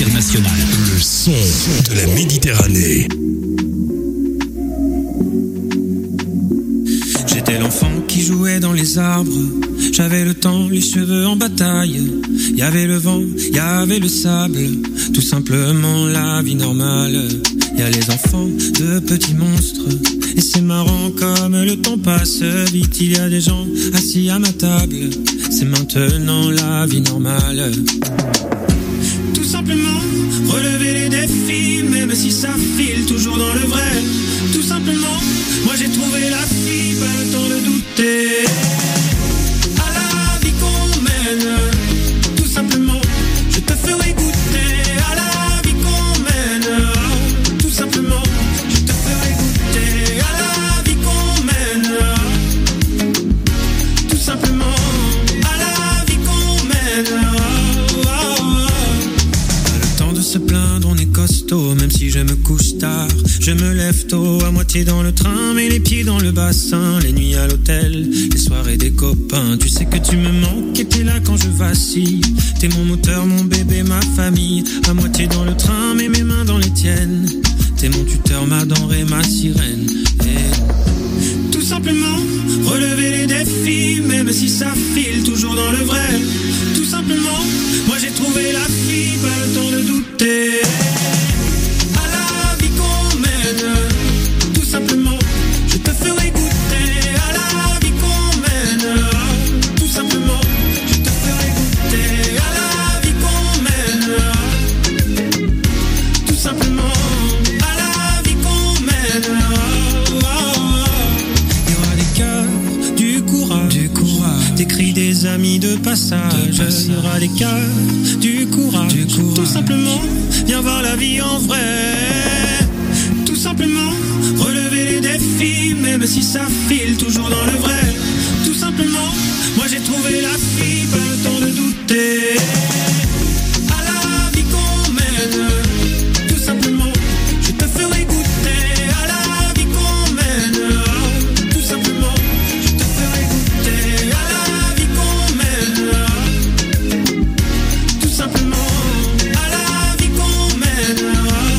international. Le son de la Méditerranée. J'étais l'enfant qui jouait dans les arbres. J'avais le temps, les cheveux en bataille. Il y avait le vent, il y avait le sable. Tout simplement la vie normale. Il y a les enfants de petits monstres. Et c'est marrant comme le temps passe vite. Il y a des gens assis à ma table. C'est maintenant la vie normale. Tout simplement relever les défis, même si ça file toujours dans le vrai. Tout simplement, moi j'ai trouvé la fille, pas le temps de douter. À la vie qu'on mène, tout simplement, je te ferai goûter. À la vie qu'on mène, tout simplement, je te ferai goûter. À la vie qu'on mène, tout simplement, à la vie qu'on mène. Pas le temps de se plaindre, on est costaud, même si je me couche tard. Je me lève tôt, à moitié dans le train, mais les pieds dans le bassin. Les nuits à l'hôtel, les soirées des copains. Tu sais que tu me manques et t'es là quand je vacille. T'es mon moteur, mon bébé, ma famille. À moitié dans le train, mais mes mains dans les tiennes. T'es mon tuteur, ma denrée, ma sirène. Et tout simplement, relever les défis, même si ça file toujours dans le vrai. Tout simplement, moi j'ai trouvé la fille, pas le temps de douter. Tout simplement, je te ferai goûter. À la vie qu'on mène, tout simplement, je te ferai goûter. À la vie qu'on mène, tout simplement, à la vie qu'on mène. Il y aura des cœurs, du courage, du courage, des cris des amis de passage. Il y aura des cœurs, du courage, du courage, tout simplement, viens voir la vie en vrai. Tout simplement, relever les défis, même si ça file toujours dans le vrai. Tout simplement, moi j'ai trouvé la fille, pas le temps de douter. À la vie qu'on mène, tout simplement, je te ferai goûter. À la vie qu'on mène, tout simplement, je te ferai goûter. À la vie qu'on mène, tout simplement, à la vie qu'on mène.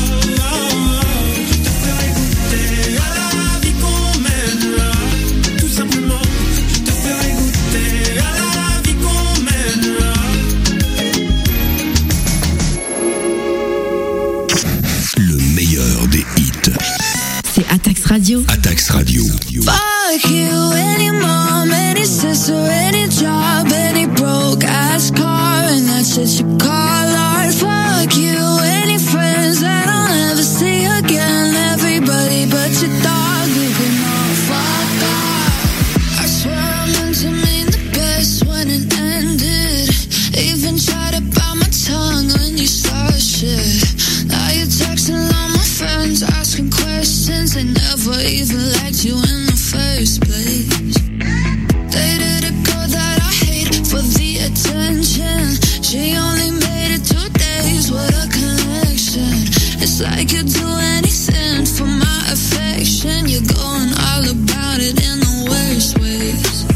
Atax Radio. Atax Radio. Fuck you, any mom, any sister, any job, any broke ass car, and that's shit you call art. Fuck you, any friends that I'll never see again. Everybody but your dog, you can all fuck off. I swear I meant to mean the best when it ended. Even tried to bite my tongue when you started shit. Now you're texting all my friends, asking questions. They never even liked you in the first place. Dated a girl that I hate for the attention. She only made it two days, what a connection. It's like you'd do anything for my affection. You're going all about it in the worst ways.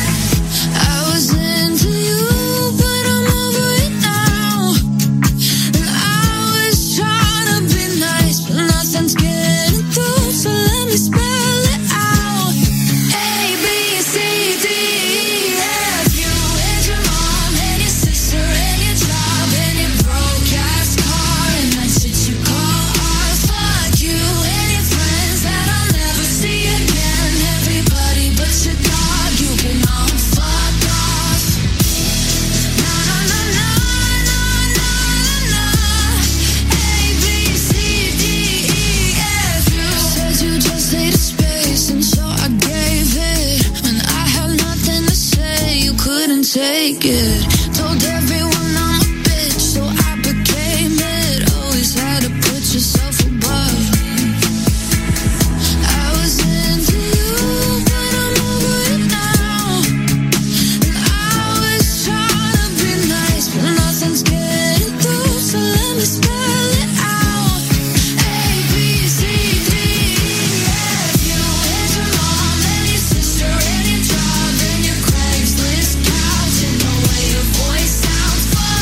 I was into you, but I'm over it now. And I was trying to be nice, but nothing's getting through, so let me spell it out. A, B, C, D, E, F, you and your mom and your sister and your job and your broke ass car and that shit you call art. Fuck you and your friends that I'll never see again. Everybody but your dog, you can all fuck off. Na na na na na na na na. A, B, C, D, E, F, you said you just needed space, and so I gave it. When I had nothing to say, you couldn't take it. Told everyone I'm a bitch, so I became it. Always had to put yourself above. I was into you, but I'm over it now. And I was trying to be nice, but nothing's getting through, so let me spell it out. A, B, C, D, E, F, you and your mom and your sister and your job and your Craigslist couch and the way your voice sounds.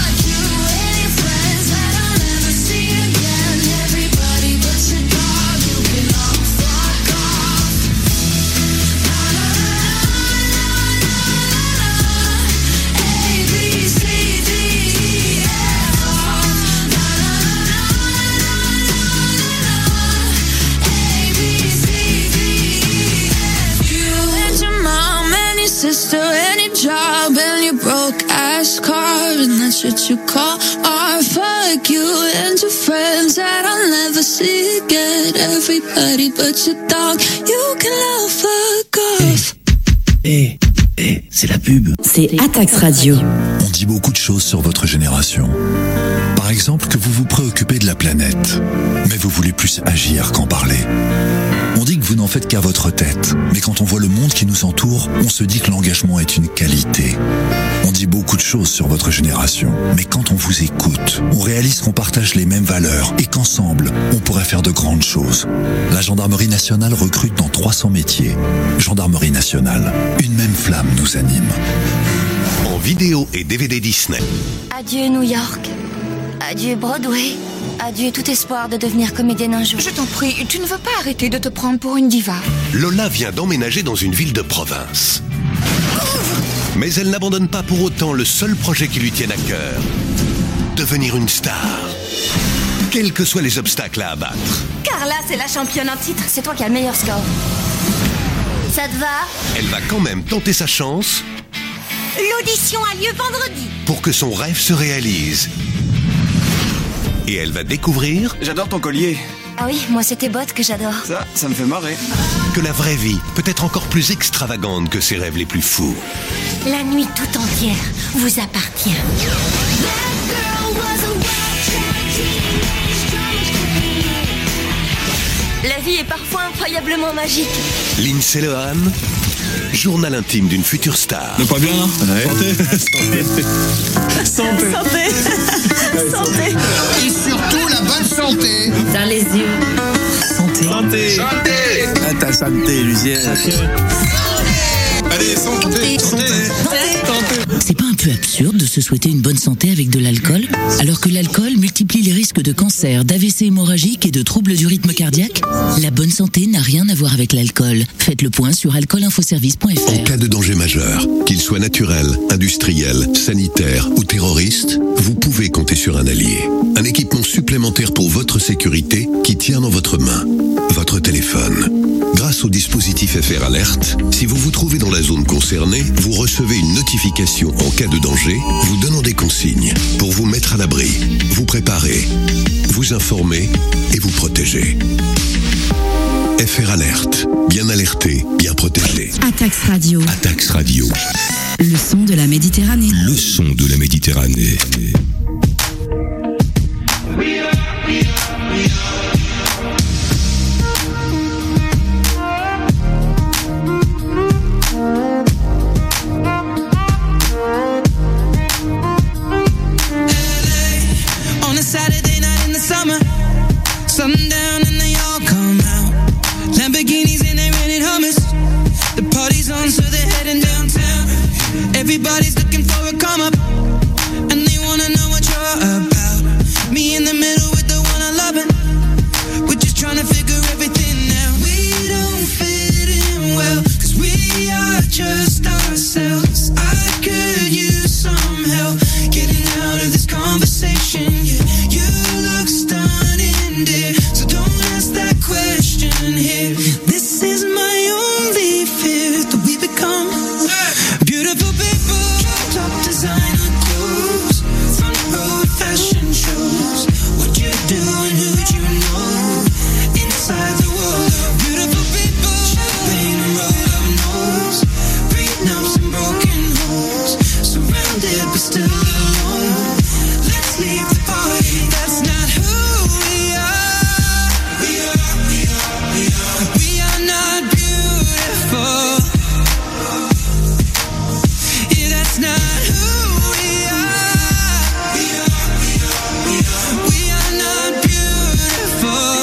fast car, and that's what you call art. Fuck you and your friends that I'll never see again. Everybody but your dog, you can love fuck off. Eh, eh, c'est la pub. C'est Atax Radio. On dit beaucoup de choses sur votre génération. Par exemple, que vous vous préoccupez de la planète, mais vous voulez plus agir qu'en parler. On dit que vous n'en faites qu'à votre tête, mais quand on voit le monde qui nous entoure, on se dit que l'engagement est une qualité. On dit beaucoup de choses sur votre génération, mais quand on vous écoute, on réalise qu'on partage les mêmes valeurs et qu'ensemble, on pourrait faire de grandes choses. La Gendarmerie nationale recrute dans trois cents métiers. Gendarmerie nationale, une même flamme nous anime. En vidéo et D V D Disney. Adieu New York. Adieu Broadway. Adieu tout espoir de devenir comédienne un jour. Je t'en prie, tu ne veux pas arrêter de te prendre pour une diva. Lola vient d'emménager dans une ville de province. Mais elle n'abandonne pas pour autant le seul projet qui lui tienne à cœur. Devenir une star. Quels que soient les obstacles à abattre. Carla, c'est la championne en titre. C'est toi qui as le meilleur score. Ça te va? Elle va quand même tenter sa chance. L'audition a lieu vendredi. Pour que son rêve se réalise. Et elle va découvrir... J'adore ton collier. Ah oui, moi c'est tes bottes que j'adore. Ça, ça me fait marrer. Que la vraie vie peut être encore plus extravagante que ses rêves les plus fous. La nuit tout entière vous appartient. La vie est parfois incroyablement magique. Lindsay Lohan, journal intime d'une future star. Ne pas bien, hein? Ouais. Santé. Santé. Santé. Santé. Et surtout la bonne santé. Dans les yeux. Santé. Santé. Santé. À ta santé, Lucienne. Allez, santé. Santé. C'est pas un peu absurde de se souhaiter une bonne santé avec de l'alcool, alors que l'alcool multiplie les risques de cancer, d'A V C hémorragique et de troubles du rythme cardiaque? La bonne santé n'a rien à voir avec l'alcool. Faites le point sur alcool info service point f r. En cas de danger majeur, qu'il soit naturel, industriel, sanitaire ou terroriste, vous pouvez compter sur un allié. Un équipement supplémentaire pour votre sécurité qui tient dans votre main, votre téléphone. Grâce au dispositif F R Alert, si vous vous trouvez dans la zone concernée, vous recevez une notification en cas de danger, vous donnant des consignes pour vous mettre à l'abri, vous préparer, vous informer et vous protéger. F R Alert, bien alerté, bien protégé. Atax Radio. Atax Radio. Le son de la Méditerranée. Le son de la Méditerranée. Sundown and they all come out. Lamborghinis and they rented hummus. The party's on, so they're heading downtown. Everybody's looking for a come up, and they wanna know what you're about. Me in the middle with the one I love, and we're just trying to figure everything out. We don't fit in well, cause we are just ourselves. I could use some help getting out of this conversation. Yeah, you look stunning, dear, so don't ask that question here. This is my only fear, that we become beautiful people. Top designer clothes, front row fashion shows. What you do and who'd you know? Inside the world of beautiful people. Champagne and roll up nose, prenups and broken homes. Surrounded but still alone. Let's leave the party. That's not who we are. We are, we are, we are. We are not beautiful. Yeah, that's not who we are. We are, we are, we are. We are not beautiful.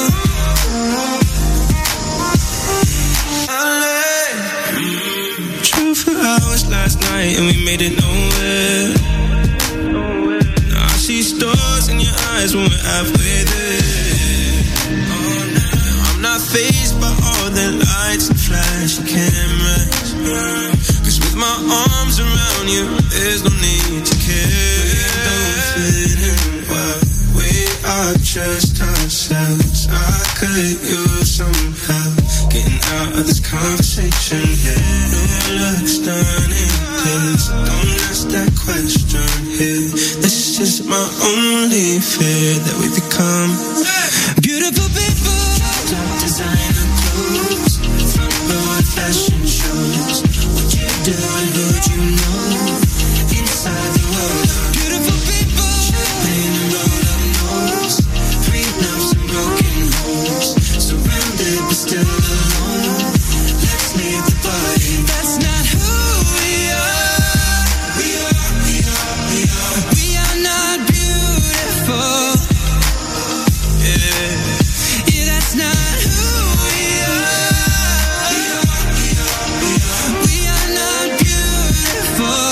Drove for hours last night and we made it nowhere. Now I see stars in your eyes when we're halfway there. Oh, no. I'm not fazed by all the lights and flashing cameras. Cause with my arms around you, there's no need to care. We don't fit in well, we are just ourselves. I could use some help getting out of this conversation. Yeah, you look stunning, please don't ask that question. question here. This is my only fear, that we become beautiful people. Top designer clothes, front row at fashion shows. What you do and who'd you know? Inside the world of beautiful people. Champagne and rolled up nose, prenups and broken homes. Surrounded but still alone. Let's leave the party. That's not who we are. We are, we are, we are. We are not beautiful. Yeah, yeah, that's not who we are. We are, we are, we are. We are not beautiful.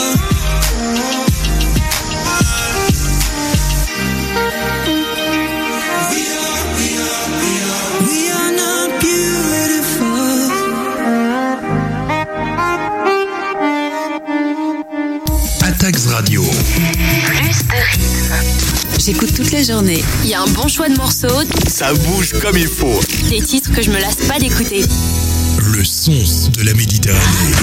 We are, we are, we are. We are not beautiful. Atax Radio. Plus de rythme. J'écoute toute la journée. Il y a un bon choix de morceaux. Ça bouge comme il faut. Des titres que je me lasse pas d'écouter. Le son de la Méditerranée.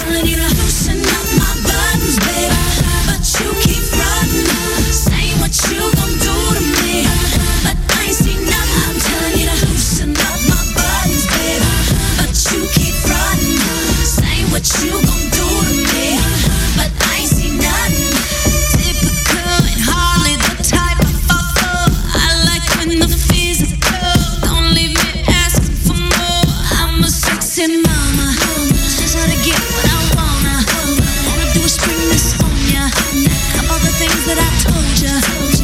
You gon' do to me, but I ain't seen nothing. Typical and hardly the type I fall for. I like when the physical don't leave me asking for more. I'm a sexy mama, just how to get what I wanna. Wanna do is spring this on ya, all the things that I told ya.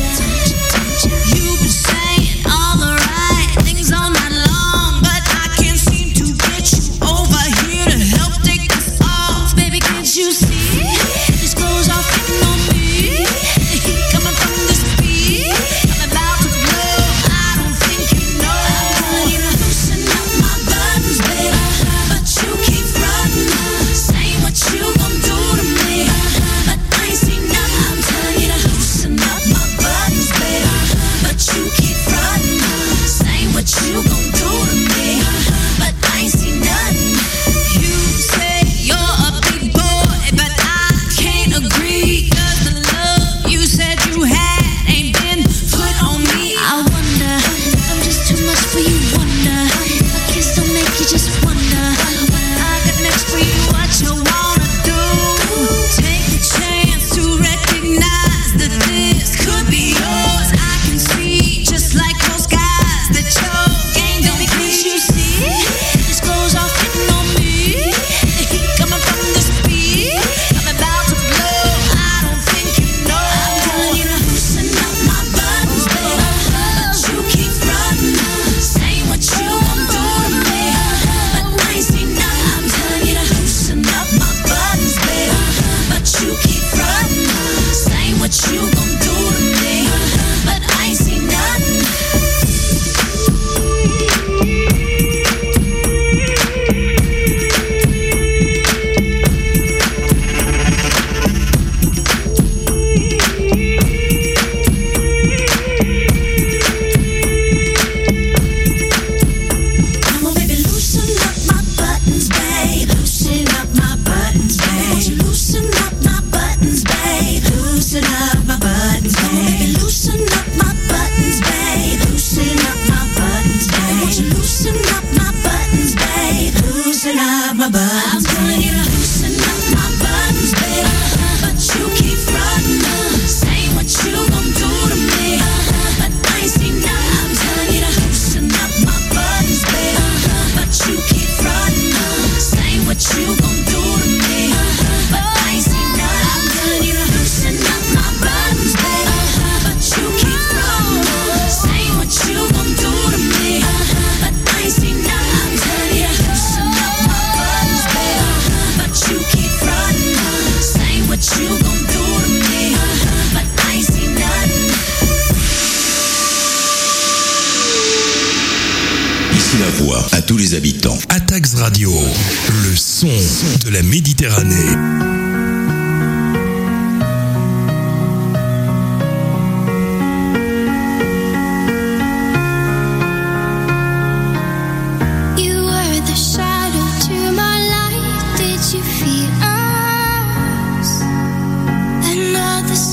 You've been saying all the right things all night long, but I can't seem to get you over here to help take this off. Baby, can't you see? These clothes are fitting on me. The heat coming from this beat. I'm about to blow. I don't think you know. I'm telling you to loosen up my buttons, baby, but you keep running, saying what you gon' do to me, but I ain't seen nothing. I'm telling you to loosen up my buttons, baby, but you keep running, saying what you gon' do to me, but I ain't seen nothing. You say you're a big boy, but I can't agree, 'cause the love you said you had ain't been put on me. I wonder if I'm just too much for you, wonder if a kiss don't make you just wonder what I got next for you, what you wanna do. Take a chance to recognize that this could be yours. I can see, just like those guys, that your game don't make you see. These clothes are fitting on me. The heat coming from this beat. I'm about to blow. I don't think you know. I'm telling you to loosen up my buttons, baby, but you keep running, saying what you gon' do to me, but I ain't seen nothing. I'm telling you to loosen up my buttons, baby, but you keep running, saying what you gon' do to me, but I ain't seen nothing. Come on, baby, loosen up my buttons, babe. Loosen up my buttons, babe. Won't you loosen up my buttons, babe? Loosen up my buttons, babe. Loosen up my buttons, babe. Loosen up my buttons, babe. Won't you loosen up my buttons, babe? Loosen up my buttons. I'm telling you to loosen up my buttons, babe, but you keep running, saying what you gon' do to me, but I ain't seen nothing. I'm telling you to loosen up my buttons, babe, but you keep running, saying what you gon' do to me, but I ain't seen nothing. I'm telling you to loosen up my buttons, babe, but you keep running, saying what you gon' do to me, but I ain't seen nothing. I'm telling you to loosen up my buttons, babe, but you keep running, saying what you gon' do to me, but I ain't seen nothing. Ici la voix à tous les habitants. Atax Radio, le son de la Méditerranée. You were the shadow to my light. Did you feel us? Another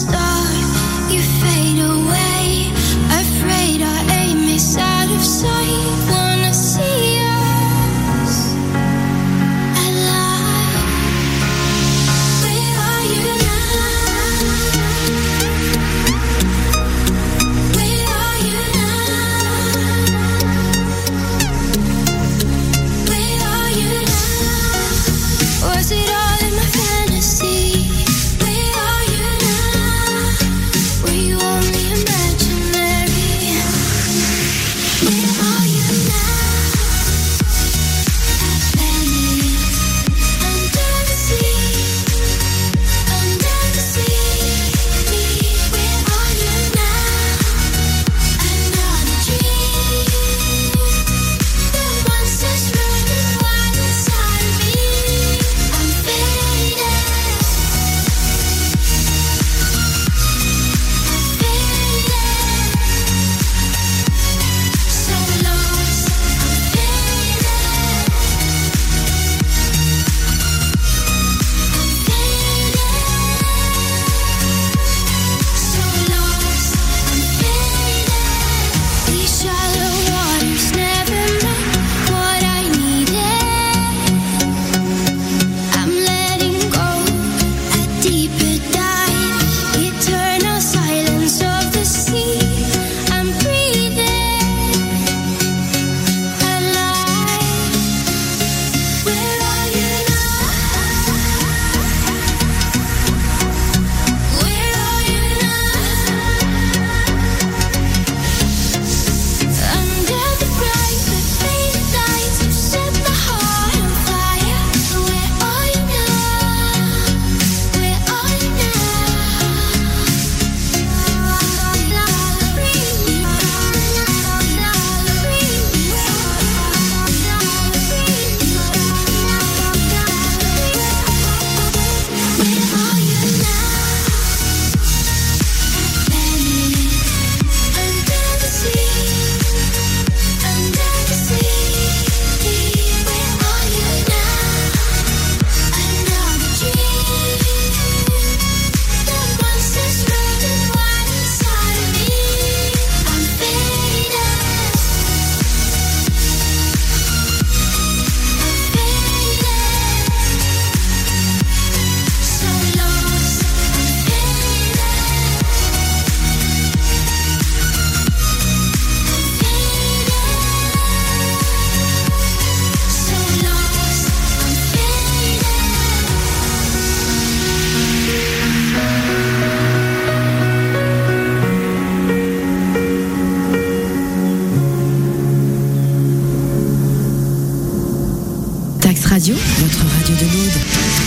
Radio, votre radio de l'Aude.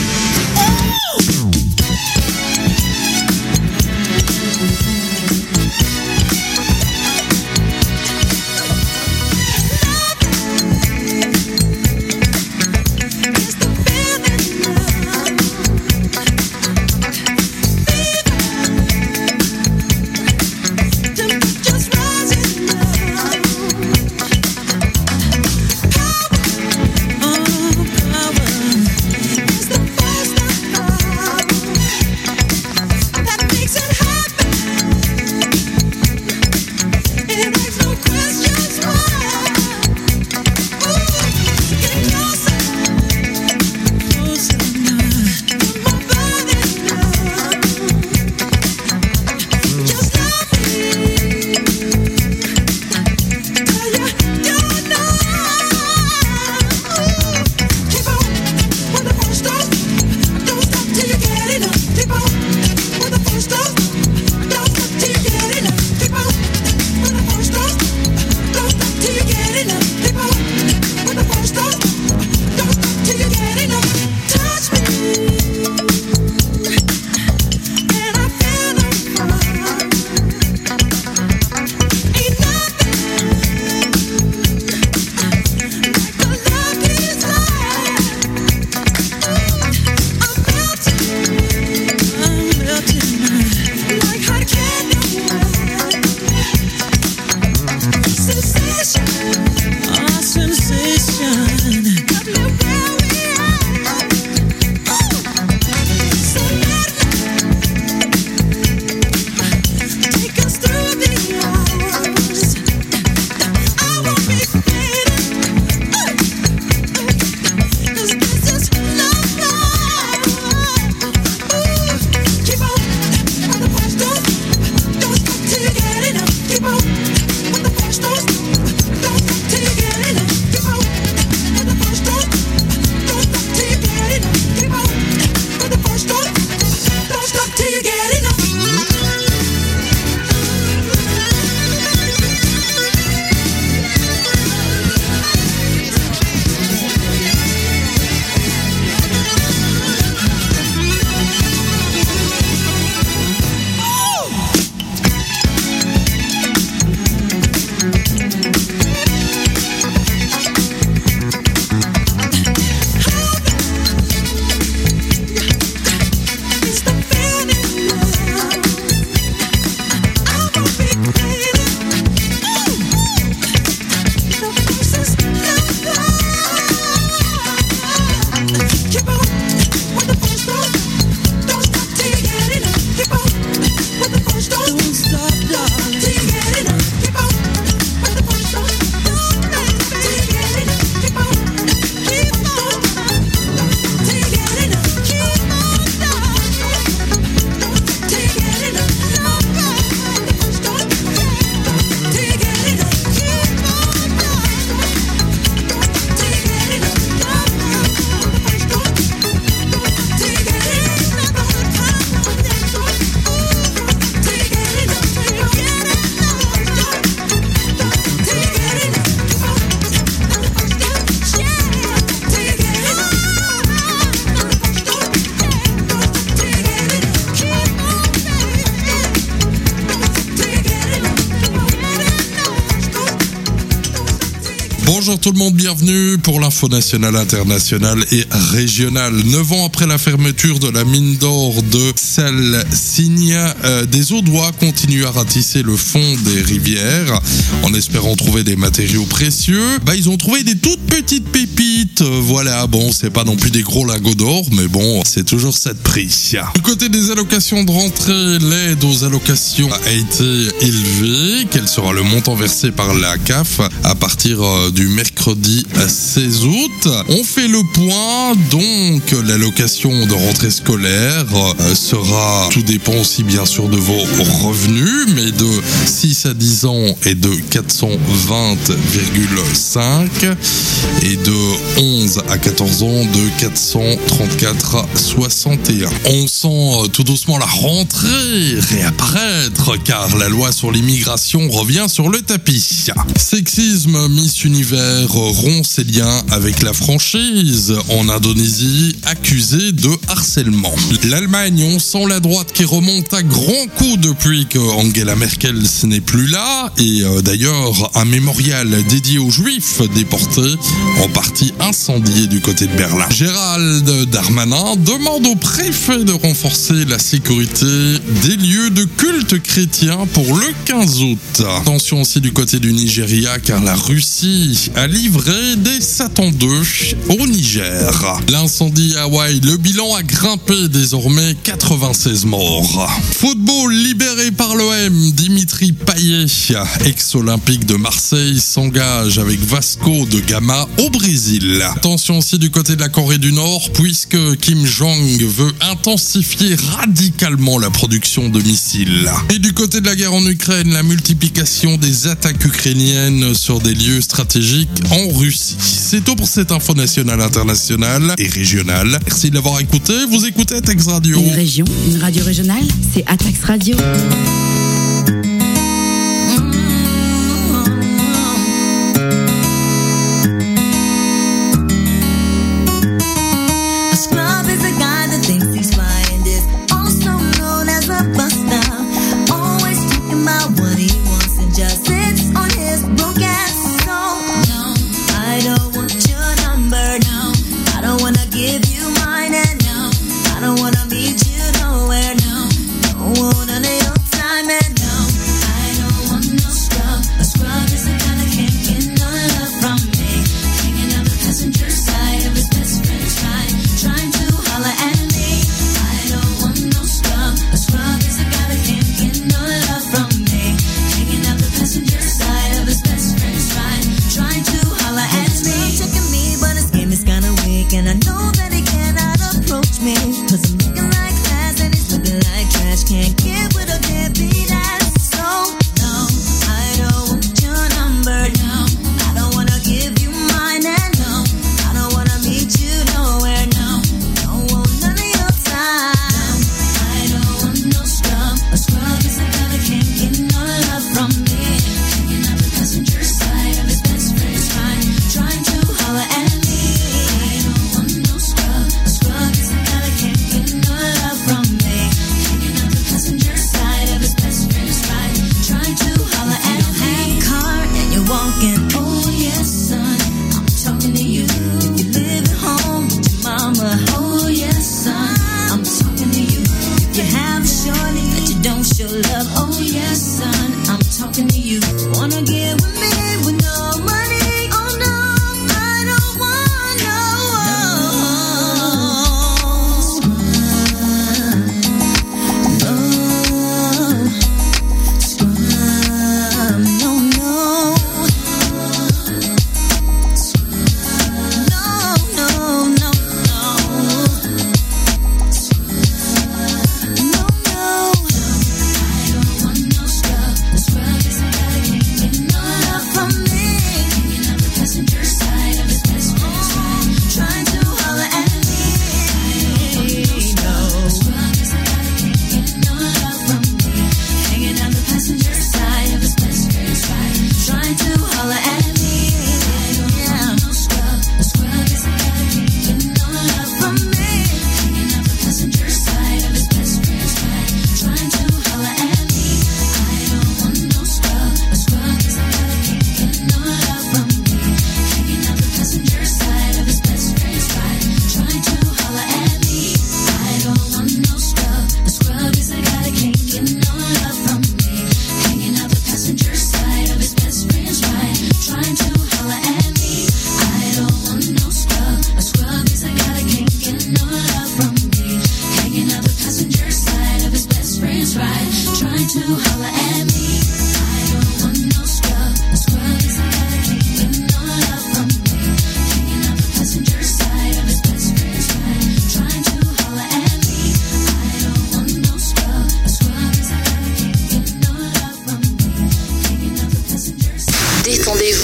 Bonjour tout le monde, bienvenue pour l'info nationale, internationale et régionale. Neuf ans après la fermeture de la mine d'or de Salsigne, euh, des Audois continuent à ratisser le fond des rivières en espérant trouver des matériaux précieux. Bah, ils ont trouvé des toutes petites pépites. Euh, voilà, bon, c'est pas non plus des gros lingots d'or, mais bon, c'est toujours ça de prix. Du côté des allocations de rentrée, l'aide aux allocations a été élevée. Quel sera le montant versé par la C A F à partir euh, du mercredi seize août. On fait le point, donc l'allocation de rentrée scolaire euh, sera, tout dépend aussi bien sûr de vos revenus, mais de six à dix ans et de quatre cent vingt virgule cinq. Et de onze à quatorze ans, de quatre cent trente-quatre à soixante et un. On sent tout doucement la rentrée réapparaître, car la loi sur l'immigration revient sur le tapis. Sexisme, Miss Univers rompt ses liens avec la franchise en Indonésie, accusée de harcèlement. L'Allemagne, on sent la droite qui remonte à grands coups depuis que Angela Merkel n'est plus là, et euh, d'ailleurs un mémorial dédié aux juifs déportés, en partie incendié du côté de Berlin. Gérald Darmanin demande au préfet de renforcer la sécurité des lieux de culte chrétien pour le quinze août. Attention aussi du côté du Nigeria, car la Russie a livré des Satan deux au Niger. L'incendie à Hawaï, le bilan a grimpé, désormais quatre-vingt-seize morts. Football libéré par l'O M, Dimitri Payet, ex-olympique de Marseille, s'engage avec Vasco de Gama au Brésil. Attention aussi du côté de la Corée du Nord, puisque Kim Jong veut intensifier radicalement la production de missiles. Et du côté de la guerre en Ukraine, la multiplication des attaques ukrainiennes sur des lieux stratégiques en Russie. C'est tout pour cette info nationale, internationale et régionale. Merci de l'avoir écouté. Vous écoutez Atax Radio. Une région, une radio régionale, c'est Atax Radio.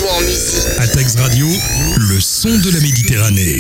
vous en musique. Atax Radio, le son de la Méditerranée.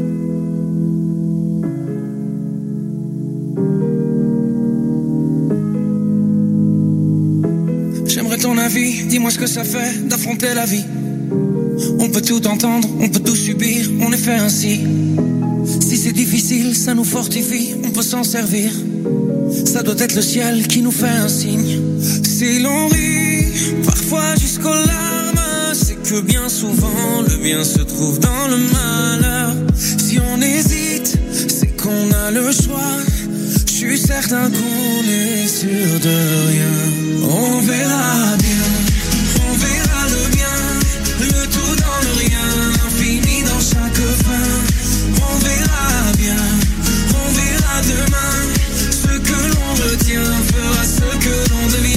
J'aimerais ton avis, dis-moi ce que ça fait d'affronter la vie. On peut tout entendre, on peut tout subir, on est fait ainsi. Si c'est difficile, ça nous fortifie, on peut s'en servir. Ça doit être le ciel qui nous fait un signe. Si l'on rit, parfois jusqu'aux larmes, c'est que bien souvent le bien se trouve dans le malheur. Si on hésite, c'est qu'on a le choix. Je suis certain qu'on est sûr de rien. On verra bien, on verra le bien, le tout dans le rien, infini dans chaque fin. On verra bien, on verra demain. Ce que l'on retient fera ce que l'on devient.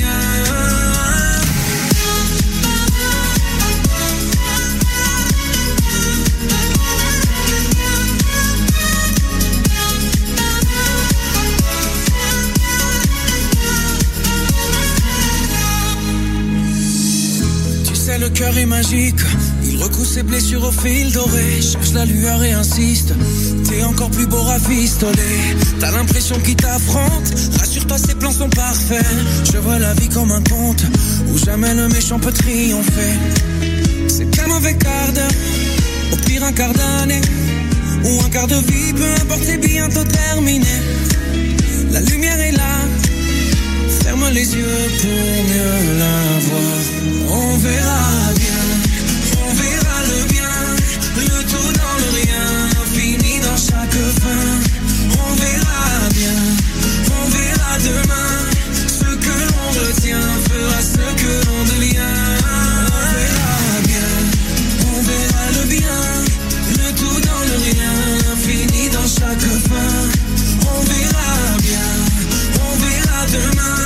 Le cœur est magique, il recoue ses blessures au fil doré. Cherche la lueur et insiste, t'es encore plus beau rafistolé. T'as l'impression qu'il t'affronte, rassure-toi ses plans sont parfaits. Je vois la vie comme un conte, où jamais le méchant peut triompher. C'est qu'un mauvais quart d'heure, au pire un quart d'année, ou un quart de vie, peu importe c'est bientôt terminé. La lumière est là, ferme les yeux pour mieux la voir. On verra bien, on verra le bien, le tout dans le rien, infini dans chaque fin. On verra bien, on verra demain, ce que l'on retient fera ce que l'on devient. On verra bien, on verra le bien, le tout dans le rien, infini dans chaque fin. On verra bien, on verra demain,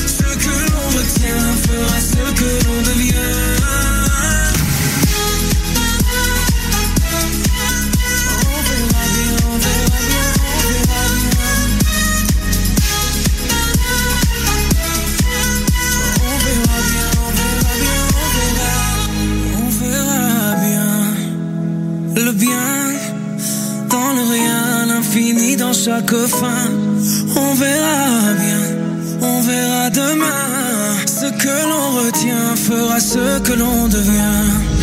fera ce que l'on devient. On verra bien, on verra bien, on verra bien. On verra bien, on verra bien, on verra. On verra bien. Le bien dans le rien, l'infini dans chaque fin. On verra bien, on verra demain. Ce que l'on retient fera ce que l'on devient.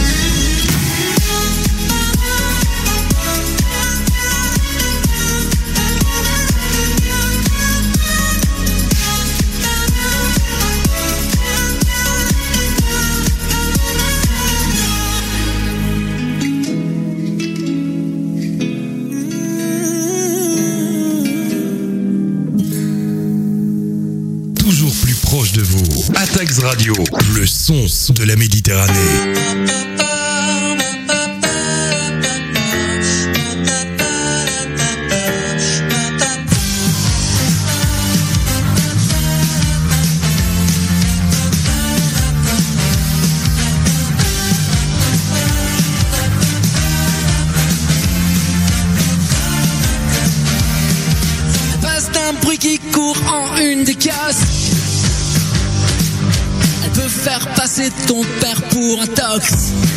De vous, Atax Radio, le son de la Méditerranée. Passe d'un bruit qui court en une des cases. Peut faire passer ton père pour un tox.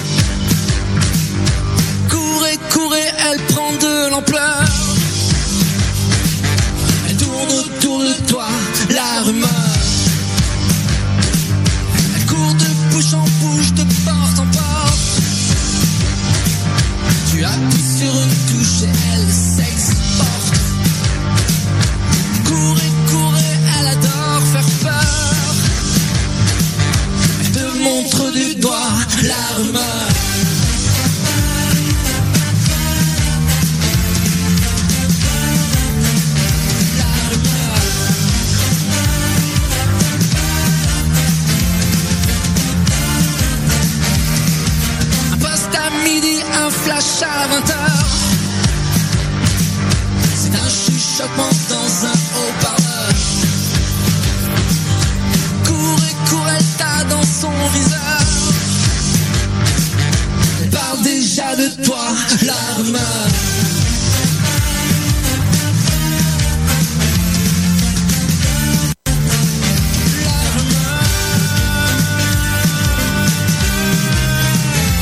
Courez, courez, elle prend de l'ampleur. Elle tourne autour de toi, la rumeur. Elle court de bouche en bouche, de porte en porte. Tu appuies sur une touche et elle s'exporte. Courez, courez, elle adore faire peur. Montre du doigt la rumeur. La rumeur. Un poste à midi, un flash à vingt heures. C'est un chuchotement dans un haut-parleur. Courez, courez, t'as dans son viseur. Elle parle déjà de toi, la rumeur. La rumeur.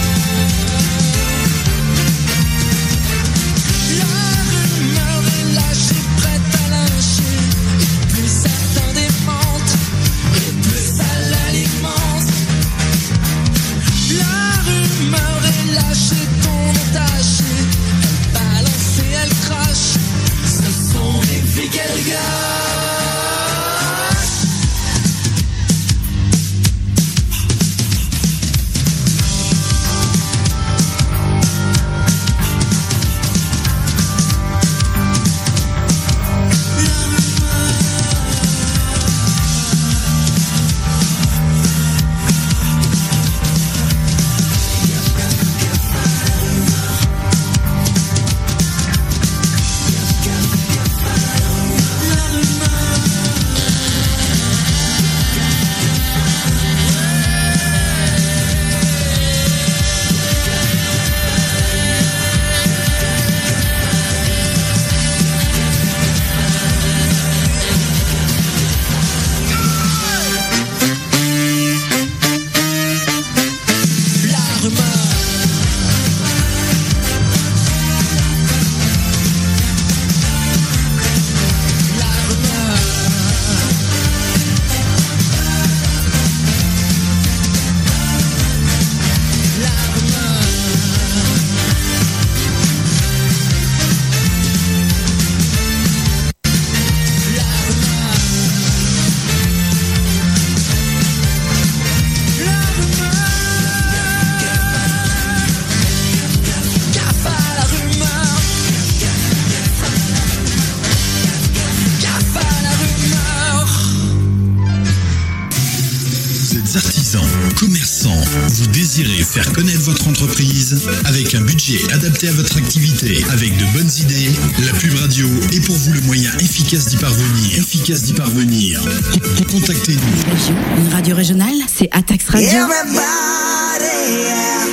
artisans, commerçants, vous désirez faire connaître votre entreprise avec un budget adapté à votre activité, avec de bonnes idées, la pub radio est pour vous le moyen efficace d'y parvenir. Efficace d'y parvenir. Con- Contactez-nous. Une radio régionale, c'est Atax Radio. Everybody, yeah.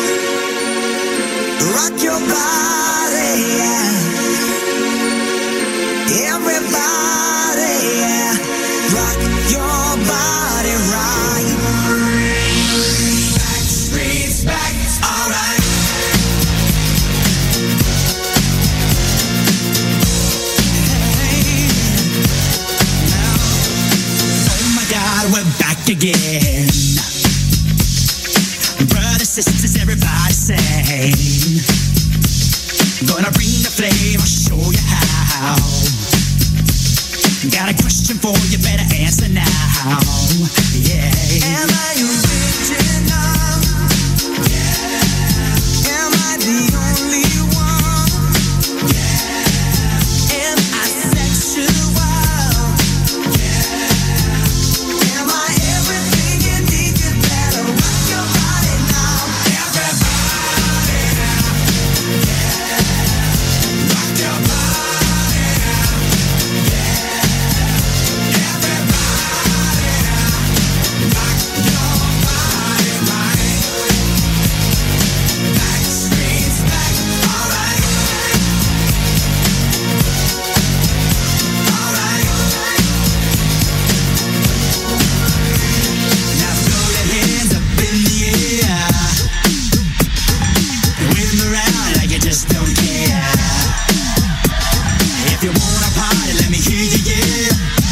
Rock your body, yeah. Everybody, yeah. Rock your body right. Back streets back, alright. Hey, now, oh my God, we're back again. Brothers, sisters, everybody sing. Gonna bring the flame, I'll show you how. Got a question for you, better answer now. Yeah. Am I original? Yeah. Am I the only one? Yeah. Am I sexual? Yeah. Am I everything you need? You better rock your body now. Everybody, yeah. Rock your body, yeah. Just don't care. If you wanna party, let me hear you, yeah.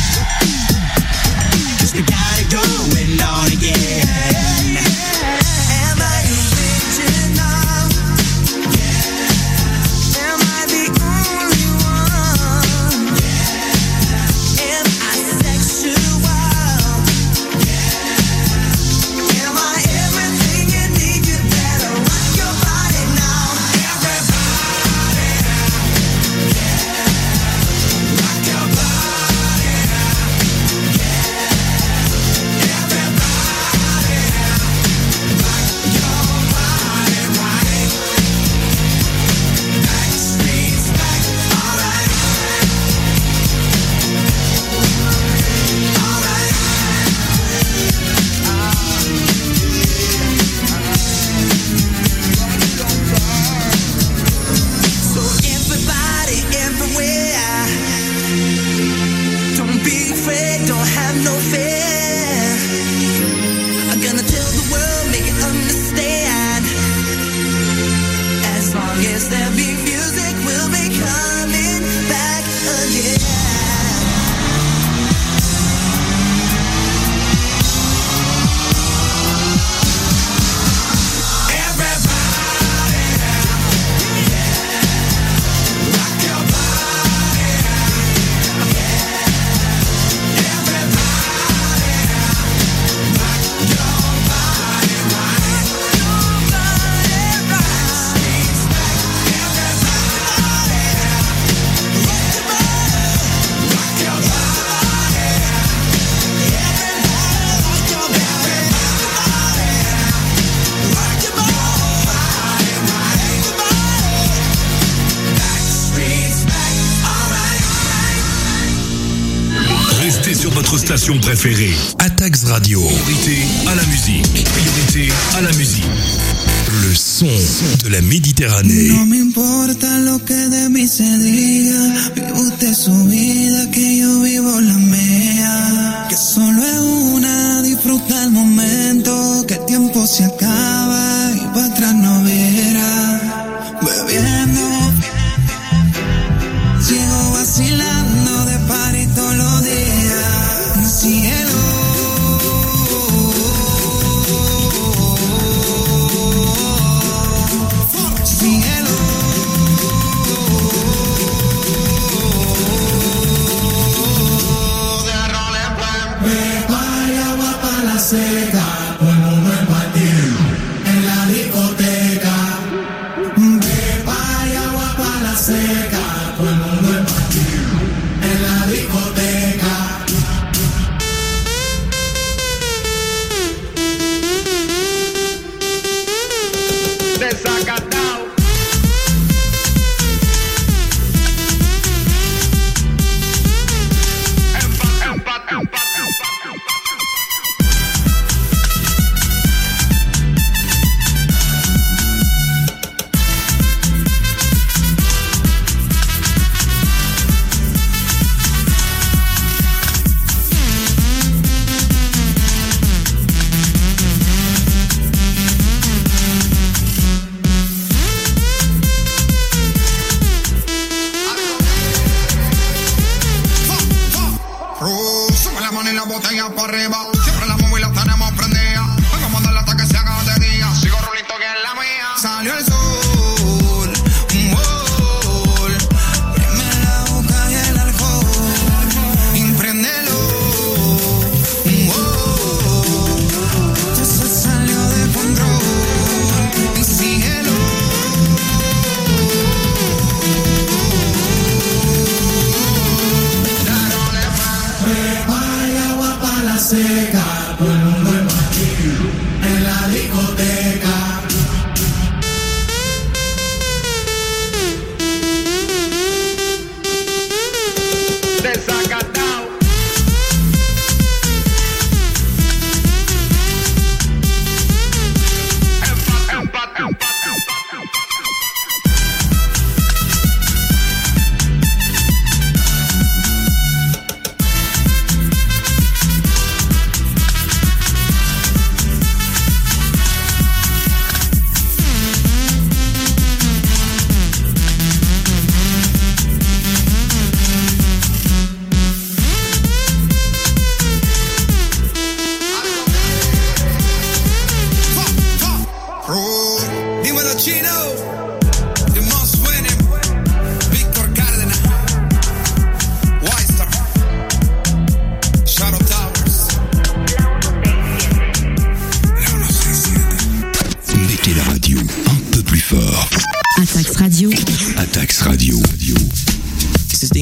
'Cause we got it going on again. Am I original? Yeah. Am I the only one? Yeah. Am I sexual? Yeah. Am I everything you need? You better rock your body now. Sur votre station préférée, Atax Radio. Priorité à la musique. Priorité à la musique. Le son de la Méditerranée. No me importa lo que de mí se diga. Vive usted su vida, que yo vivo la mía. Que solo es una, disfruta el momento. Que el tiempo se acaba y para atrás no verá. Bebiendo, sigo vacilando de party todos los días. Cielo. Cielo. Me vaya agua para la seca, todo el mundo en patín, en la discoteca. Me vaya agua para la seca, todo el mundo en patín, en la discoteca.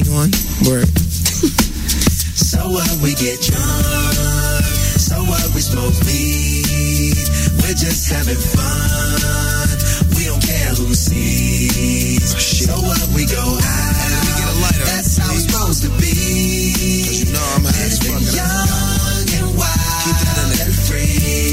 one. Word. So what, we get drunk. So what, we smoke weed. We're just having fun. We don't care who sees. So what, we go out. That's how it's supposed to be. Cause you know I'm high as fuck. Young and wild and free.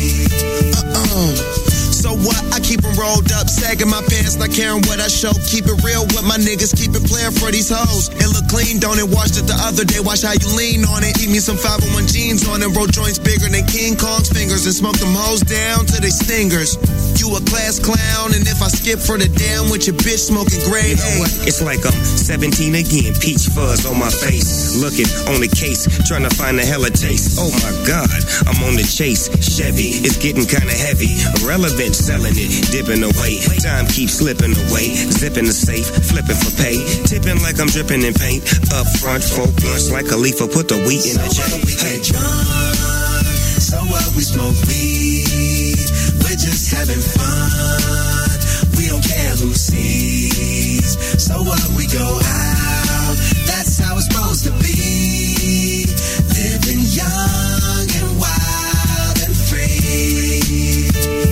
Uh, uh-uh. So what? I keep them rolled up, sagging my pants, not caring what I show. Keep it real with my niggas, keep it playing for these hoes. It look clean, don't it? Washed it the other day, watch how you lean on it. Eat me some five oh one jeans on it, roll joints bigger than King Kong's fingers, and smoke them hoes down to they stingers. You a class clown, and if I skip for the damn with your bitch smoking gray, you know what? It's like I'm seventeen again, peach fuzz on my face, looking on the case, trying to find a hella taste. Oh my God, I'm on the chase. Chevy, it's getting kinda heavy, irrelevant, selling it, dipping away. Time keeps slipping away, zipping the safe, flipping for pay, tipping like I'm dripping in paint. Up front, four blunts like Khalifa, put the wheat in the so J. We hey. Get drunk, so what, we smoke weed. We're just having fun. We don't care who sees. So what, we go out. That's how it's supposed to be. Living young and wild and free.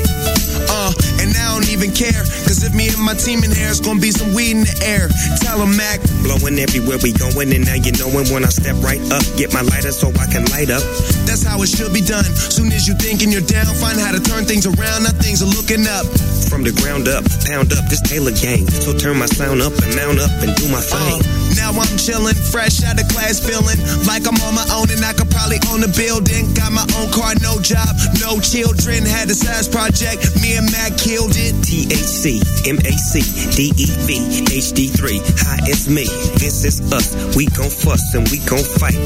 Uh, and I don't even care, cause if me and my team in here, it's gonna be some weed in the air. Tell them, Mac. Blowing everywhere we going, and now you knowin' when I step right up. Get my lighter so I can light up. That's how it should be done. Soon as you thinking you're down, find how to turn things around. Now things are looking up. From the ground up, pound up this Taylor gang. So turn my sound up and mount up and do my thing. Uh, now I'm chillin', fresh out of class, feeling like I'm on my own and I could probably own a building. Got my own car, no job, no children. Had a size project, me and Mac killed it. T H C, M A C, D E V, H D three. Hi, it's me. This is us. We gon' fuss and we gon' fight.